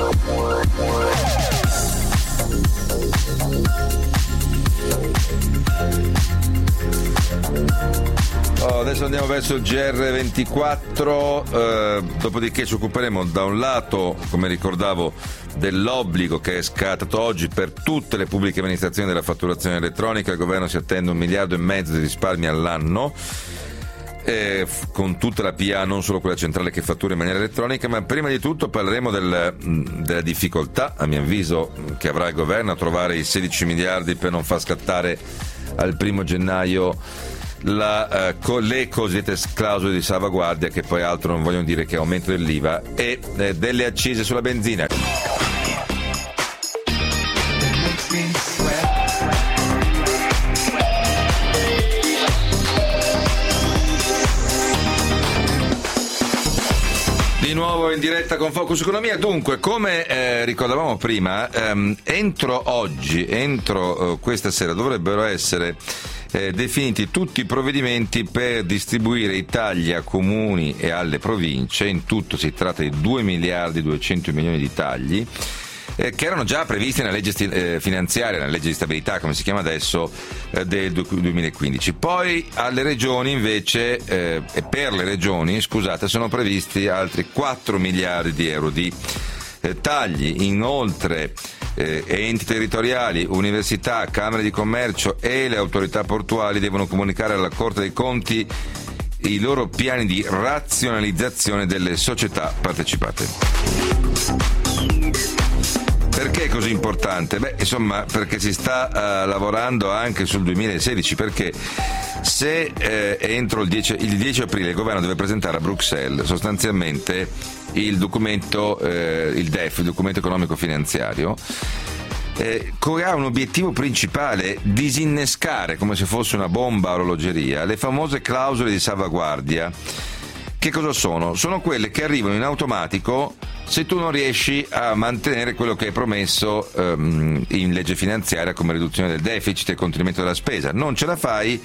Oh, adesso andiamo verso il G R ventiquattro, eh, dopodiché ci occuperemo da un lato, come ricordavo, dell'obbligo che è scattato oggi per tutte le pubbliche amministrazioni della fatturazione elettronica. Il governo si attende un miliardo e mezzo di risparmi all'anno, eh, con tutta la P A, non solo quella centrale che fattura in maniera elettronica. Ma prima di tutto parleremo del, della difficoltà, a mio avviso, che avrà il governo a trovare i sedici miliardi per non far scattare al primo gennaio la, uh, co- le cosiddette clausole di salvaguardia, che poi altro non vogliono dire che aumento dell'I V A e eh, delle accise sulla benzina. Di nuovo in diretta con Focus Economia. Dunque, come eh, ricordavamo prima, ehm, entro oggi, entro eh, questa sera dovrebbero essere eh, definiti tutti i provvedimenti per distribuire i tagli a comuni e alle province. In tutto si tratta di due miliardi duecento milioni di tagli, Eh, che erano già previsti nella legge sti- eh, finanziaria, nella legge di stabilità, come si chiama adesso, eh, del du- duemilaquindici. Poi alle regioni invece, eh, e per le regioni, scusate, sono previsti altri quattro miliardi di euro di eh, tagli. Inoltre eh, enti territoriali, università, camere di commercio e le autorità portuali devono comunicare alla Corte dei Conti i loro piani di razionalizzazione delle società partecipate. Perché è così importante? Beh, insomma, perché si sta uh, lavorando anche sul duemilasedici, perché se eh, entro il dieci, il dieci aprile il governo deve presentare a Bruxelles sostanzialmente il documento, eh, il D E F, il documento economico finanziario, eh, ha un obiettivo principale: disinnescare, come se fosse una bomba a orologeria, le famose clausole di salvaguardia. Che cosa sono? Sono quelle che arrivano in automatico se tu non riesci a mantenere quello che hai promesso um, in legge finanziaria come riduzione del deficit e contenimento della spesa. Non ce la fai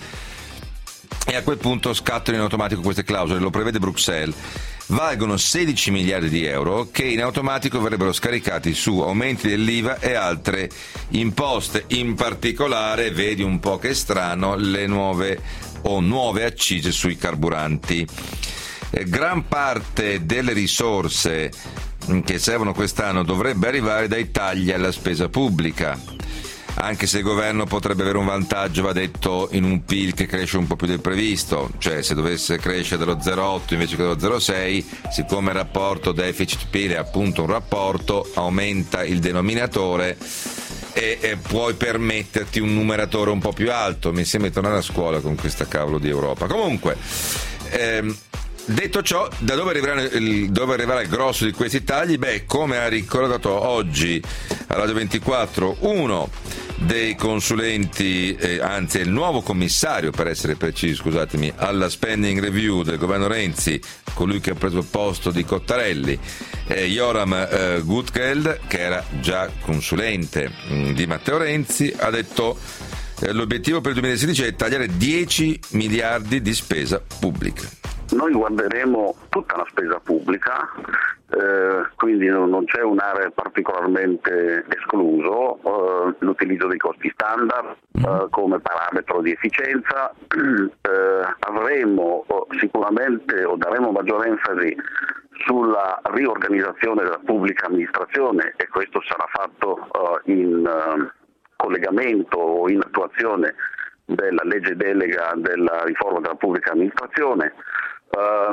e a quel punto scattano in automatico queste clausole, lo prevede Bruxelles. Valgono sedici miliardi di euro che in automatico verrebbero scaricati su aumenti dell'I V A e altre imposte, in particolare, vedi un po' che strano, le nuove o nuove accise sui carburanti. Eh, gran parte delle risorse che servono quest'anno dovrebbe arrivare dai tagli alla spesa pubblica, anche se il governo potrebbe avere un vantaggio, va detto, in un P I L che cresce un po' più del previsto, cioè se dovesse crescere dello zero virgola otto invece che dello zero virgola sei, siccome il rapporto deficit-P I L è appunto un rapporto, aumenta il denominatore e, e puoi permetterti un numeratore un po' più alto. Mi sembra di tornare a scuola con questa cavolo di Europa. Comunque, ehm, detto ciò, da dove arriverà, il, dove arriverà il grosso di questi tagli? Beh, come ha ricordato oggi a Radio ventiquattro uno dei consulenti, eh, anzi è il nuovo commissario, per essere precisi, scusatemi, alla spending review del governo Renzi, colui che ha preso il posto di Cottarelli, eh, Joram eh, Gutgeld, che era già consulente mh, di Matteo Renzi, ha detto eh, l'obiettivo per il duemilasedici è tagliare dieci miliardi di spesa pubblica. Noi guarderemo tutta la spesa pubblica, eh, quindi non, non c'è un'area particolarmente escluso, eh, l'utilizzo dei costi standard eh, come parametro di efficienza, eh, avremo eh, sicuramente o daremo maggiore enfasi sulla riorganizzazione della pubblica amministrazione, e questo sarà fatto eh, in eh, collegamento o in attuazione della legge delega della riforma della pubblica amministrazione. Uh,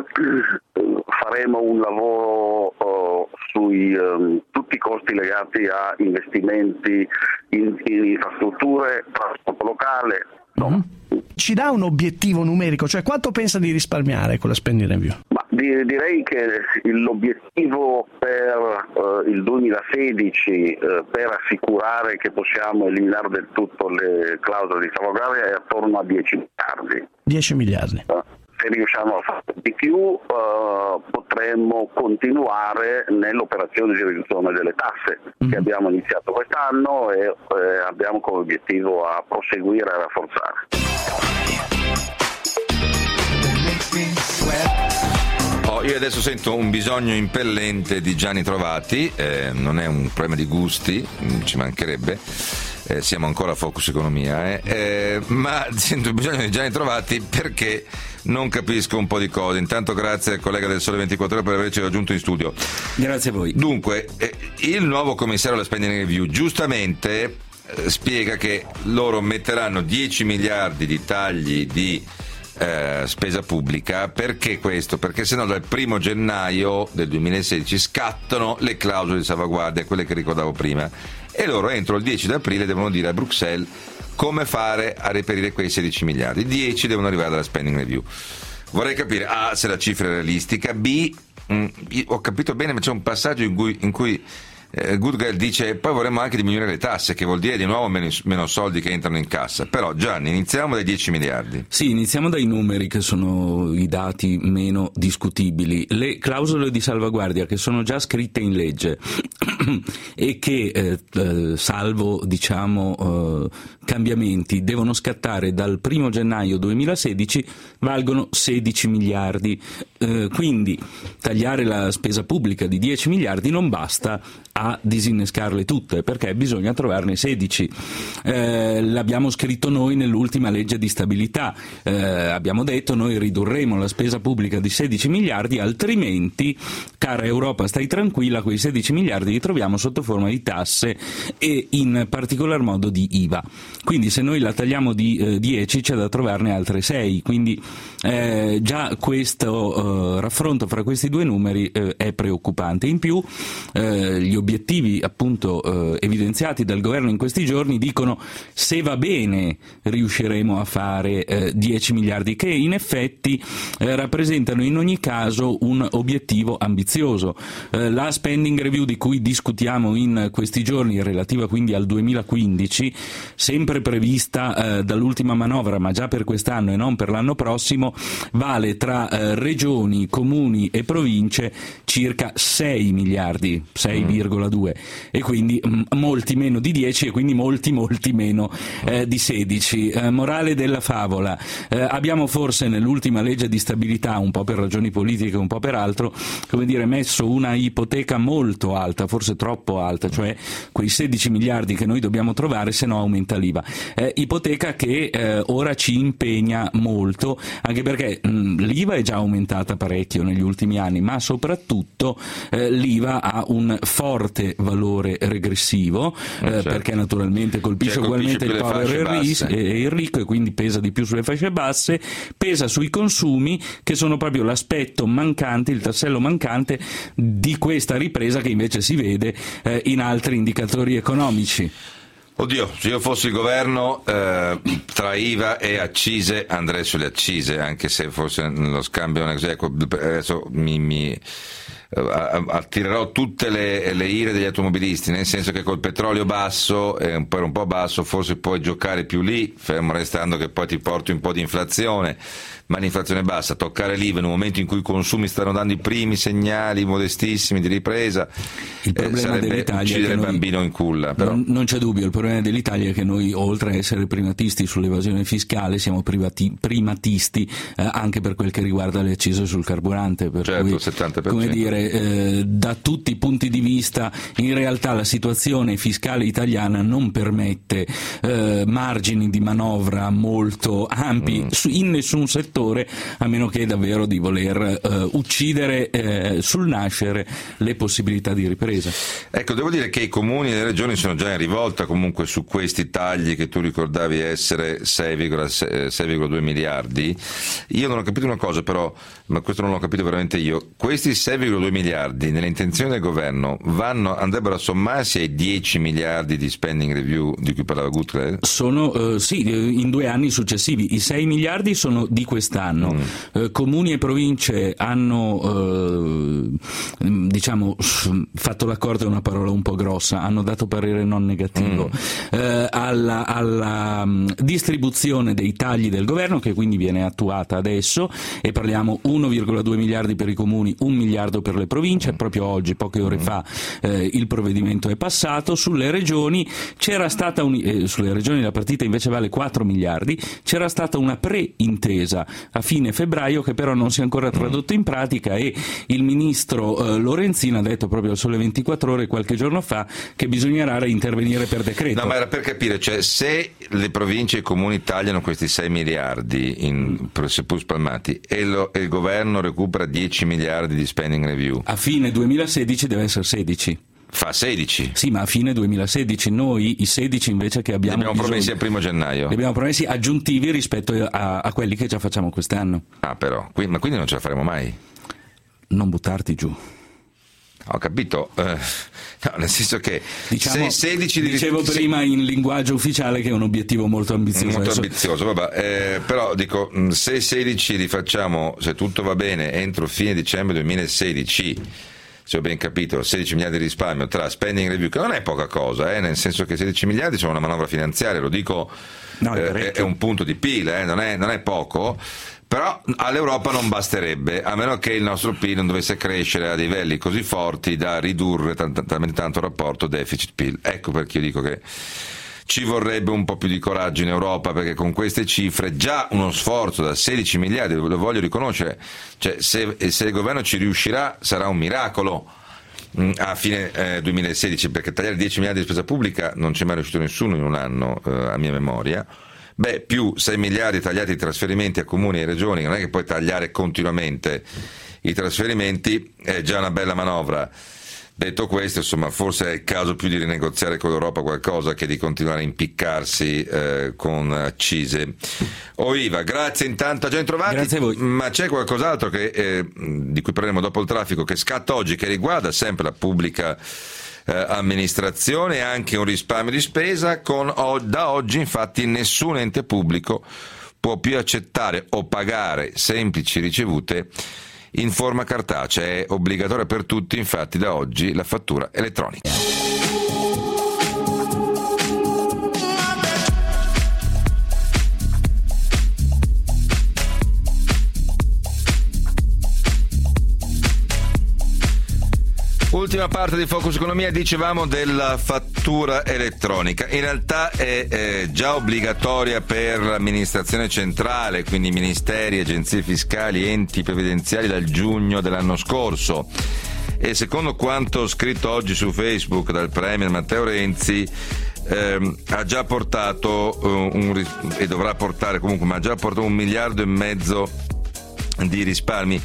faremo un lavoro uh, sui um, tutti i costi legati a investimenti in, in infrastrutture, trasporto locale. Mm-hmm. Ci dà un obiettivo numerico, cioè quanto pensa di risparmiare con la spending review? Ma di, direi che l'obiettivo per uh, il duemilasedici uh, per assicurare che possiamo eliminare del tutto le clausole di salvaguardia è attorno a dieci miliardi. dieci miliardi. Uh. Se riusciamo a fare di più uh, potremmo continuare nell'operazione di riduzione delle tasse mm-hmm. che abbiamo iniziato quest'anno e eh, abbiamo come obiettivo a proseguire e a rafforzare. Oh, io adesso sento un bisogno impellente di Gianni Trovati, eh, non è un problema di gusti, ci mancherebbe. Eh, siamo ancora a Focus Economia, eh? Eh, ma sento bisogno di Gianni Trovati perché non capisco un po' di cose. Intanto grazie al collega del Sole ventiquattro Ore per averci raggiunto in studio. Grazie a voi. Dunque, eh, il nuovo commissario alla spending review giustamente eh, spiega che loro metteranno dieci miliardi di tagli di eh, spesa pubblica. Perché questo? Perché sennò dal primo gennaio del duemilasedici scattano le clausole di salvaguardia, quelle che ricordavo prima, e loro entro il dieci di aprile devono dire a Bruxelles come fare a reperire quei sedici miliardi. dieci devono arrivare dalla spending review. Vorrei capire A, se la cifra è realistica, B, mh, ho capito bene, ma c'è un passaggio in cui, in cui eh, Gutgeld dice poi vorremmo anche diminuire le tasse, che vuol dire di nuovo meno, meno soldi che entrano in cassa. Però Gianni, iniziamo dai dieci miliardi. Sì, iniziamo dai numeri, che sono i dati meno discutibili. Le clausole di salvaguardia, che sono già scritte in legge e che eh, eh, salvo diciamo eh, cambiamenti devono scattare dal primo gennaio duemilasedici, valgono sedici miliardi. Eh, quindi tagliare la spesa pubblica di dieci miliardi non basta a disinnescarle tutte, perché bisogna trovarne sedici. Eh, l'abbiamo scritto noi nell'ultima legge di stabilità, eh, abbiamo detto noi ridurremo la spesa pubblica di sedici miliardi, altrimenti, cara Europa, stai tranquilla, quei sedici miliardi li troviamo sotto forma di tasse e in particolar modo di I V A. Quindi se noi la tagliamo di eh, dieci c'è da trovarne altre sei, quindi eh, già questo eh, raffronto fra questi due numeri eh, è preoccupante. In più eh, gli obiettivi appunto eh, evidenziati dal governo in questi giorni dicono se va bene riusciremo a fare eh, dieci miliardi, che in effetti eh, rappresentano in ogni caso un obiettivo ambizioso. Eh, la spending review di cui discutiamo in questi giorni, relativa quindi al duemilaquindici, sempre prevista eh, dall'ultima manovra ma già per quest'anno e non per l'anno prossimo, vale tra eh, regioni, comuni e province circa sei miliardi, sei virgola due, e quindi m- molti meno di dieci e quindi molti molti meno eh, di sedici. Eh, morale della favola, eh, abbiamo forse nell'ultima legge di stabilità, un po' per ragioni politiche un po' per altro, come dire, messo una ipoteca molto alta, forse troppo alta, cioè quei sedici miliardi che noi dobbiamo trovare, se no aumenta l'I V A. Eh, ipoteca che eh, ora ci impegna molto, anche perché mh, l'I V A è già aumentata parecchio negli ultimi anni, ma soprattutto eh, l'I V A ha un forte valore regressivo, eh, certo. perché naturalmente colpisce, cioè, colpisce ugualmente il povero e il, e il ricco, e quindi pesa di più sulle fasce basse, pesa sui consumi, che sono proprio l'aspetto mancante, il tassello mancante di questa ripresa che invece si vede eh, in altri indicatori economici. Oddio, se io fossi il governo, eh, tra I V A e accise andrei sulle accise, anche se forse lo scambio non è così. Ecco, adesso mi, mi attirerò tutte le, le ire degli automobilisti, nel senso che col petrolio basso e un po', un po' basso forse puoi giocare più lì, fermo restando che poi ti porti un po' di inflazione, ma l'inflazione bassa, toccare l'I V A in un momento in cui i consumi stanno dando i primi segnali modestissimi di ripresa, il problema eh, sarebbe dell'Italia uccidere il bambino in culla. Però. Non, non c'è dubbio, il problema dell'Italia è che noi, oltre a essere primatisti sull'evasione fiscale, siamo privati, primatisti eh, anche per quel che riguarda le accise sul carburante, per certo, cui, il settanta per cento. come dire, eh, da tutti i punti di vista in realtà la situazione fiscale italiana non permette eh, margini di manovra molto ampi mm. su, in nessun settore, a meno che davvero di voler eh, uccidere eh, sul nascere le possibilità di ripresa. Ecco, devo dire che i comuni e le regioni sono già in rivolta comunque su questi tagli che tu ricordavi essere sei virgola due miliardi. Io non ho capito una cosa però, ma questo non l'ho capito veramente io, questi sei virgola due miliardi nelle intenzioni del governo vanno, andrebbero a sommarsi ai dieci miliardi di spending review di cui parlava Gutgeld? Sono, eh, sì, in due anni successivi. I sei miliardi sono di quest'anno. Mm. Eh, comuni e province hanno eh, diciamo fatto l'accordo, è una parola un po' grossa, hanno dato parere non negativo mm. eh, alla, alla um, distribuzione dei tagli del governo, che quindi viene attuata adesso, e parliamo uno virgola due miliardi per i comuni, un miliardo per le province. Proprio oggi, poche ore fa, eh, il provvedimento è passato. Sulle regioni c'era stata un, eh, sulle regioni la partita invece vale quattro miliardi, c'era stata una pre-intesa a fine febbraio che però non si è ancora tradotto in pratica, e il ministro eh, Lorenzin ha detto proprio al Sole ventiquattro Ore qualche giorno fa che bisognerà intervenire per decreto. No, ma era per capire, cioè se le province e i comuni tagliano questi sei miliardi in, seppur spalmati e, lo, e il governo recupera dieci miliardi di spending review, a fine duemilasedici deve essere sedici. Fa sedici. Sì, ma a fine duemilasedici noi i sedici invece che abbiamo li abbiamo bisogno, promessi al primo gennaio. Li abbiamo promessi aggiuntivi rispetto a, a quelli che già facciamo quest'anno. Ah, però, qui, ma quindi non ce la faremo mai? Non buttarti giù. Ho capito, eh, No, nel senso che diciamo, se sedici di dicevo ris- prima in linguaggio ufficiale che è un obiettivo molto ambizioso. Molto Adesso... ambizioso, vabbè, eh, però dico, se sedici li facciamo, se tutto va bene, entro fine dicembre duemilasedici, se ho ben capito, sedici miliardi di risparmio tra spending review, che non è poca cosa, eh, nel senso che sedici miliardi sono una manovra finanziaria, lo dico, no, è, eh, è un punto di P I L, eh, non, è, non è poco. Però all'Europa non basterebbe, a meno che il nostro P I L non dovesse crescere a livelli così forti da ridurre talmente tanto il rapporto deficit-P I L. Ecco perché io dico che ci vorrebbe un po' più di coraggio in Europa, perché con queste cifre già uno sforzo da sedici miliardi, lo voglio riconoscere, cioè se, se il governo ci riuscirà sarà un miracolo mh, a fine eh, duemilasedici, perché tagliare dieci miliardi di spesa pubblica non c'è mai riuscito nessuno in un anno, eh, a mia memoria. Beh, più sei miliardi tagliati di trasferimenti a comuni e regioni, non è che puoi tagliare continuamente i trasferimenti, è già una bella manovra. Detto questo, insomma, forse è il caso più di rinegoziare con l'Europa qualcosa che di continuare a impiccarsi eh, con accise o I V A. Grazie intanto, già introvati. Grazie a voi. Ma c'è qualcos'altro che, eh, di cui parleremo dopo il traffico, che scatta oggi, che riguarda sempre la pubblica Eh, amministrazione e anche un risparmio di spesa. Con, o, da oggi infatti nessun ente pubblico può più accettare o pagare semplici ricevute in forma cartacea, è obbligatoria per tutti infatti da oggi la fattura elettronica. Ultima parte di Focus Economia, dicevamo della fattura elettronica. In realtà è, è già obbligatoria per l'amministrazione centrale, quindi ministeri, agenzie fiscali, enti previdenziali dal giugno dell'anno scorso. E secondo quanto scritto oggi su Facebook dal Premier Matteo Renzi, ehm, ha già portato uh, un, e dovrà portare comunque, ma ha già portato un miliardo e mezzo di risparmi.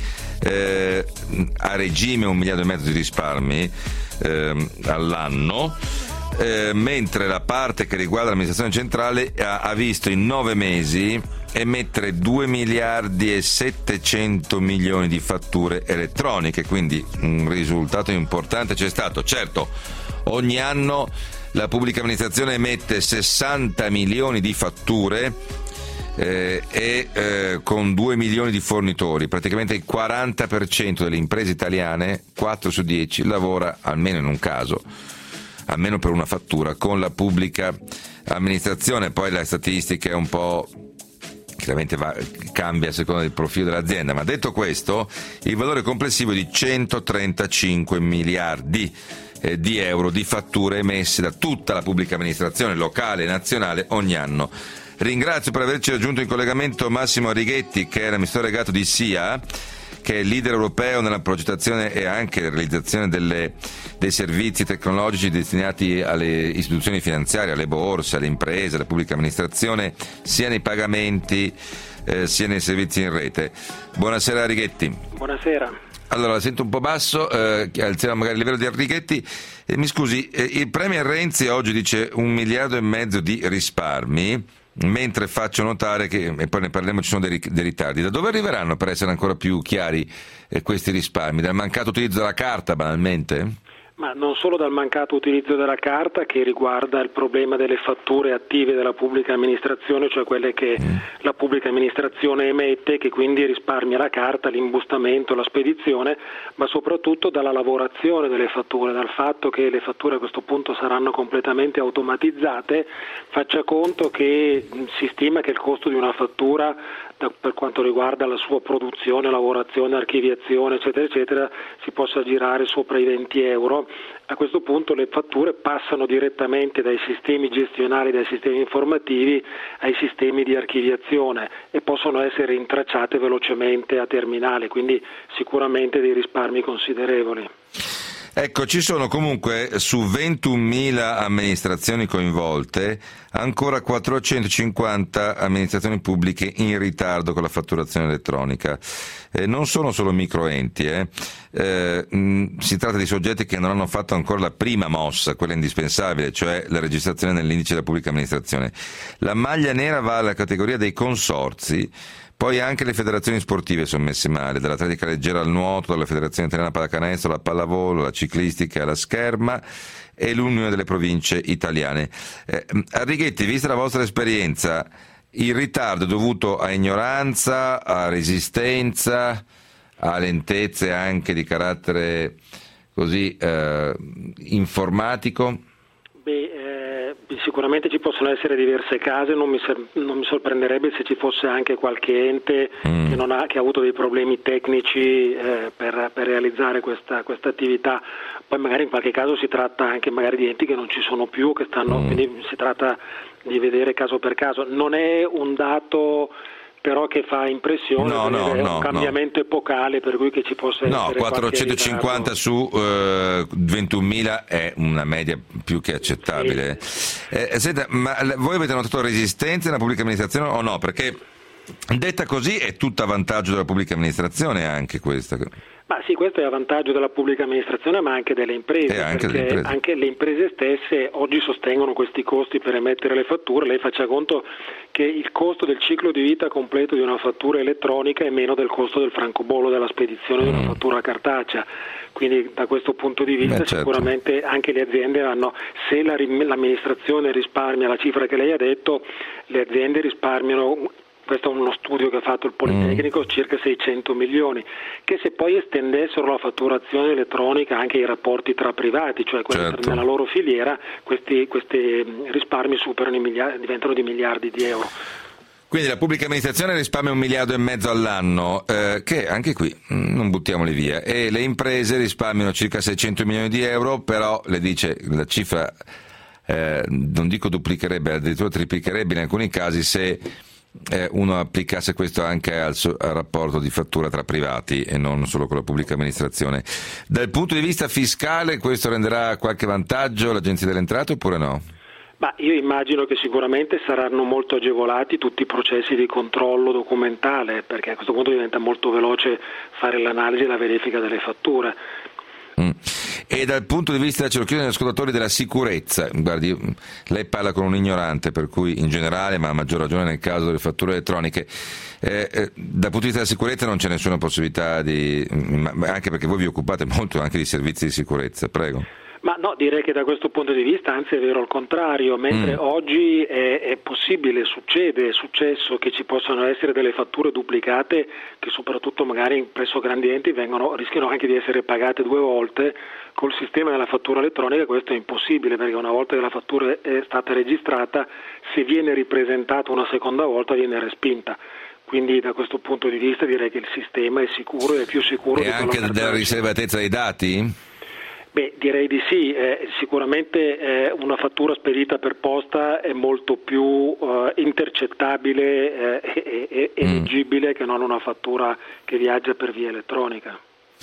Eh, a regime un miliardo e mezzo di risparmi eh, all'anno, eh, mentre la parte che riguarda l'amministrazione centrale ha, ha visto in nove mesi emettere due miliardi e settecento milioni di fatture elettroniche, quindi un risultato importante c'è stato. Certo, ogni anno la pubblica amministrazione emette sessanta milioni di fatture Eh, e eh, con due milioni di fornitori, praticamente il quaranta per cento delle imprese italiane, quattro su dieci, lavora almeno in un caso, almeno per una fattura, con la pubblica amministrazione. Poi la statistica è un po', chiaramente va, cambia a seconda del profilo dell'azienda, ma detto questo, il valore complessivo è di centotrentacinque miliardi eh, di euro di fatture emesse da tutta la pubblica amministrazione locale e nazionale ogni anno. Ringrazio per averci raggiunto in collegamento Massimo Arrighetti, che è l'amministratore delegato di S I A, che è leader europeo nella progettazione e anche realizzazione delle, dei servizi tecnologici destinati alle istituzioni finanziarie, alle borse, alle imprese, alla pubblica amministrazione, sia nei pagamenti eh, sia nei servizi in rete. Buonasera Arrighetti. Buonasera. Allora, la sento un po' basso, eh, alziamo magari il livello di Arrighetti. Eh, mi scusi, eh, il Premier Renzi oggi dice un miliardo e mezzo di risparmi, mentre faccio notare che, e poi ne parleremo, ci sono dei, dei ritardi. Da dove arriveranno, per essere ancora più chiari, eh, questi risparmi? Dal mancato utilizzo della carta, banalmente? Ma non solo dal mancato utilizzo della carta, che riguarda il problema delle fatture attive della pubblica amministrazione, cioè quelle che mm. la pubblica amministrazione emette, che quindi risparmia la carta, l'imbustamento, la spedizione, ma soprattutto dalla lavorazione delle fatture, dal fatto che le fatture a questo punto saranno completamente automatizzate. Faccia conto che si stima che il costo di una fattura, per quanto riguarda la sua produzione, lavorazione, archiviazione, eccetera, eccetera, si possa girare sopra i venti euro. A questo punto le fatture passano direttamente dai sistemi gestionali, dai sistemi informativi ai sistemi di archiviazione e possono essere intracciate velocemente a terminale, quindi sicuramente dei risparmi considerevoli. Ecco, ci sono comunque su ventunomila amministrazioni coinvolte ancora quattrocentocinquanta amministrazioni pubbliche in ritardo con la fatturazione elettronica. Eh, non sono solo microenti, eh. Eh, mh, si tratta di soggetti che non hanno fatto ancora la prima mossa, quella indispensabile, cioè la registrazione nell'indice della pubblica amministrazione. La maglia nera va alla categoria dei consorzi, Poi anche le federazioni sportive sono messe male, dall'atletica leggera al nuoto, dalla federazione italiana pallacanestro alla pallavolo, la ciclistica alla scherma e l'Unione delle province italiane. Eh, Arrighetti, vista la vostra esperienza, il ritardo è dovuto a ignoranza, a resistenza, a lentezze anche di carattere così eh, informatico? Beh, eh, sicuramente ci possono essere diverse case, non mi, non mi sorprenderebbe se ci fosse anche qualche ente mm. che, non ha, che ha avuto dei problemi tecnici eh, per, per realizzare questa, questa attività. Poi magari in qualche caso si tratta anche magari di enti che non ci sono più, che stanno, mm. quindi si tratta di vedere caso per caso. Non è un dato però che fa impressione, no, no, è un no, cambiamento no. epocale, per cui che ci possa no, essere quattrocentocinquanta su eh, ventunomila è una media più che accettabile. Sì. Eh, senta, ma voi avete notato resistenza nella pubblica amministrazione o no? Perché detta così è tutto a vantaggio della pubblica amministrazione anche questa. Ma sì, questo è a vantaggio della pubblica amministrazione ma anche delle imprese, anche perché delle imprese. Anche le imprese stesse oggi sostengono questi costi per emettere le fatture. Lei faccia conto che il costo del ciclo di vita completo di una fattura elettronica è meno del costo del francobollo della spedizione mm. di una fattura cartacea. Quindi da questo punto di vista Beh, certo. sicuramente anche le aziende hanno, se la, l'amministrazione risparmia la cifra che lei ha detto, le aziende risparmiano. Questo è uno studio che ha fatto il Politecnico, mm. circa seicento milioni, che se poi estendessero la fatturazione elettronica anche ai rapporti tra privati, cioè certo. nella loro filiera, questi, questi risparmi superano i miliardi, diventano di miliardi di euro. Quindi la pubblica amministrazione risparmia un miliardo e mezzo all'anno, eh, che anche qui non buttiamoli via, e le imprese risparmiano circa seicento milioni di euro, però le dice la cifra, eh, non dico duplicherebbe, addirittura triplicherebbe in alcuni casi se Eh, uno applicasse questo anche al, so, al rapporto di fattura tra privati e non solo con la pubblica amministrazione. Dal punto di vista fiscale questo renderà qualche vantaggio all'Agenzia delle Entrate oppure no? Ma io immagino che sicuramente saranno molto agevolati tutti i processi di controllo documentale, perché a questo punto diventa molto veloce fare l'analisi e la verifica delle fatture. Mm. E dal punto di vista, ce lo chiedono gli ascoltatori, della sicurezza, guardi, lei parla con un ignorante, per cui in generale, ma a maggior ragione nel caso delle fatture elettroniche, eh, eh, dal punto di vista della sicurezza non c'è nessuna possibilità di, anche perché voi vi occupate molto anche di servizi di sicurezza, prego. Ma no, direi che da questo punto di vista anzi è vero il contrario, mentre mm. oggi è, è possibile, succede, è successo che ci possano essere delle fatture duplicate che soprattutto magari presso grandi enti vengono, rischiano anche di essere pagate due volte. Col sistema della fattura elettronica questo è impossibile, perché una volta che la fattura è stata registrata, se viene ripresentata una seconda volta viene respinta. Quindi da questo punto di vista direi che il sistema è sicuro, è più sicuro. E anche della riservatezza dei dati? Beh, direi di sì, eh, sicuramente eh, una fattura spedita per posta è molto più eh, intercettabile eh, e, e mm. leggibile che non una fattura che viaggia per via elettronica.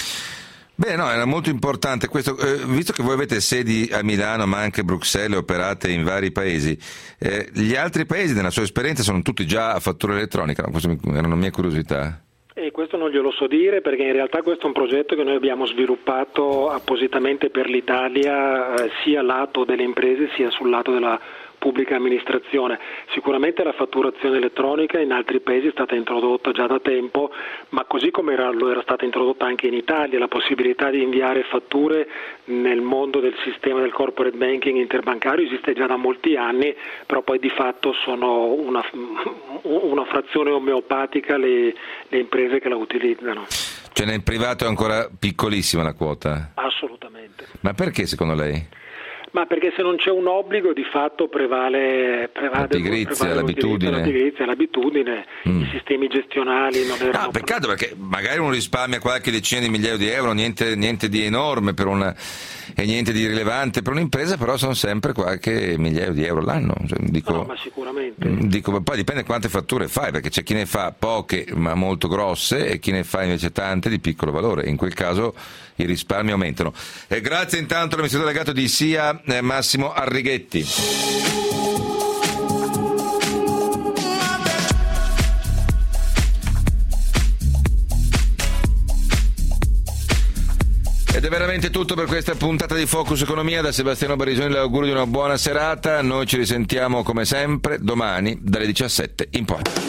Beh, no, era molto importante questo, eh, visto che voi avete sedi a Milano ma anche a Bruxelles, operate in vari paesi, eh, gli altri paesi nella sua esperienza sono tutti già a fattura elettronica? No? Questa era una mia curiosità. E questo non glielo so dire, perché in realtà questo è un progetto che noi abbiamo sviluppato appositamente per l'Italia, eh, sia lato delle imprese sia sul lato della pubblica amministrazione. Sicuramente la fatturazione elettronica in altri paesi è stata introdotta già da tempo, ma così come era, lo era stata introdotta anche in Italia, la possibilità di inviare fatture nel mondo del sistema del corporate banking interbancario esiste già da molti anni, però poi di fatto sono una, una frazione omeopatica le, le imprese che la utilizzano. Cioè nel privato è ancora piccolissima la quota? Assolutamente. Ma perché secondo lei? Ma perché se non c'è un obbligo di fatto prevale, prevale la pigrizia, prevale l'abitudine, la pigrizia, l'abitudine, mm. i sistemi gestionali non erano. No, peccato, perché magari uno risparmia qualche decina di migliaia di euro, niente, niente di enorme per una, e niente di rilevante per un'impresa, però sono sempre qualche migliaio di euro l'anno. Cioè, dico, no, ma sicuramente. Dico, poi dipende quante fatture fai, perché c'è chi ne fa poche ma molto grosse e chi ne fa invece tante di piccolo valore. In quel caso i risparmi aumentano. E grazie intanto all'amministratore delegato di S I A, eh, Massimo Arrighetti. Ed è veramente tutto per questa puntata di Focus Economia. Da Sebastiano Barisoni l'augurio di una buona serata. Noi ci risentiamo come sempre domani dalle diciassette in poi.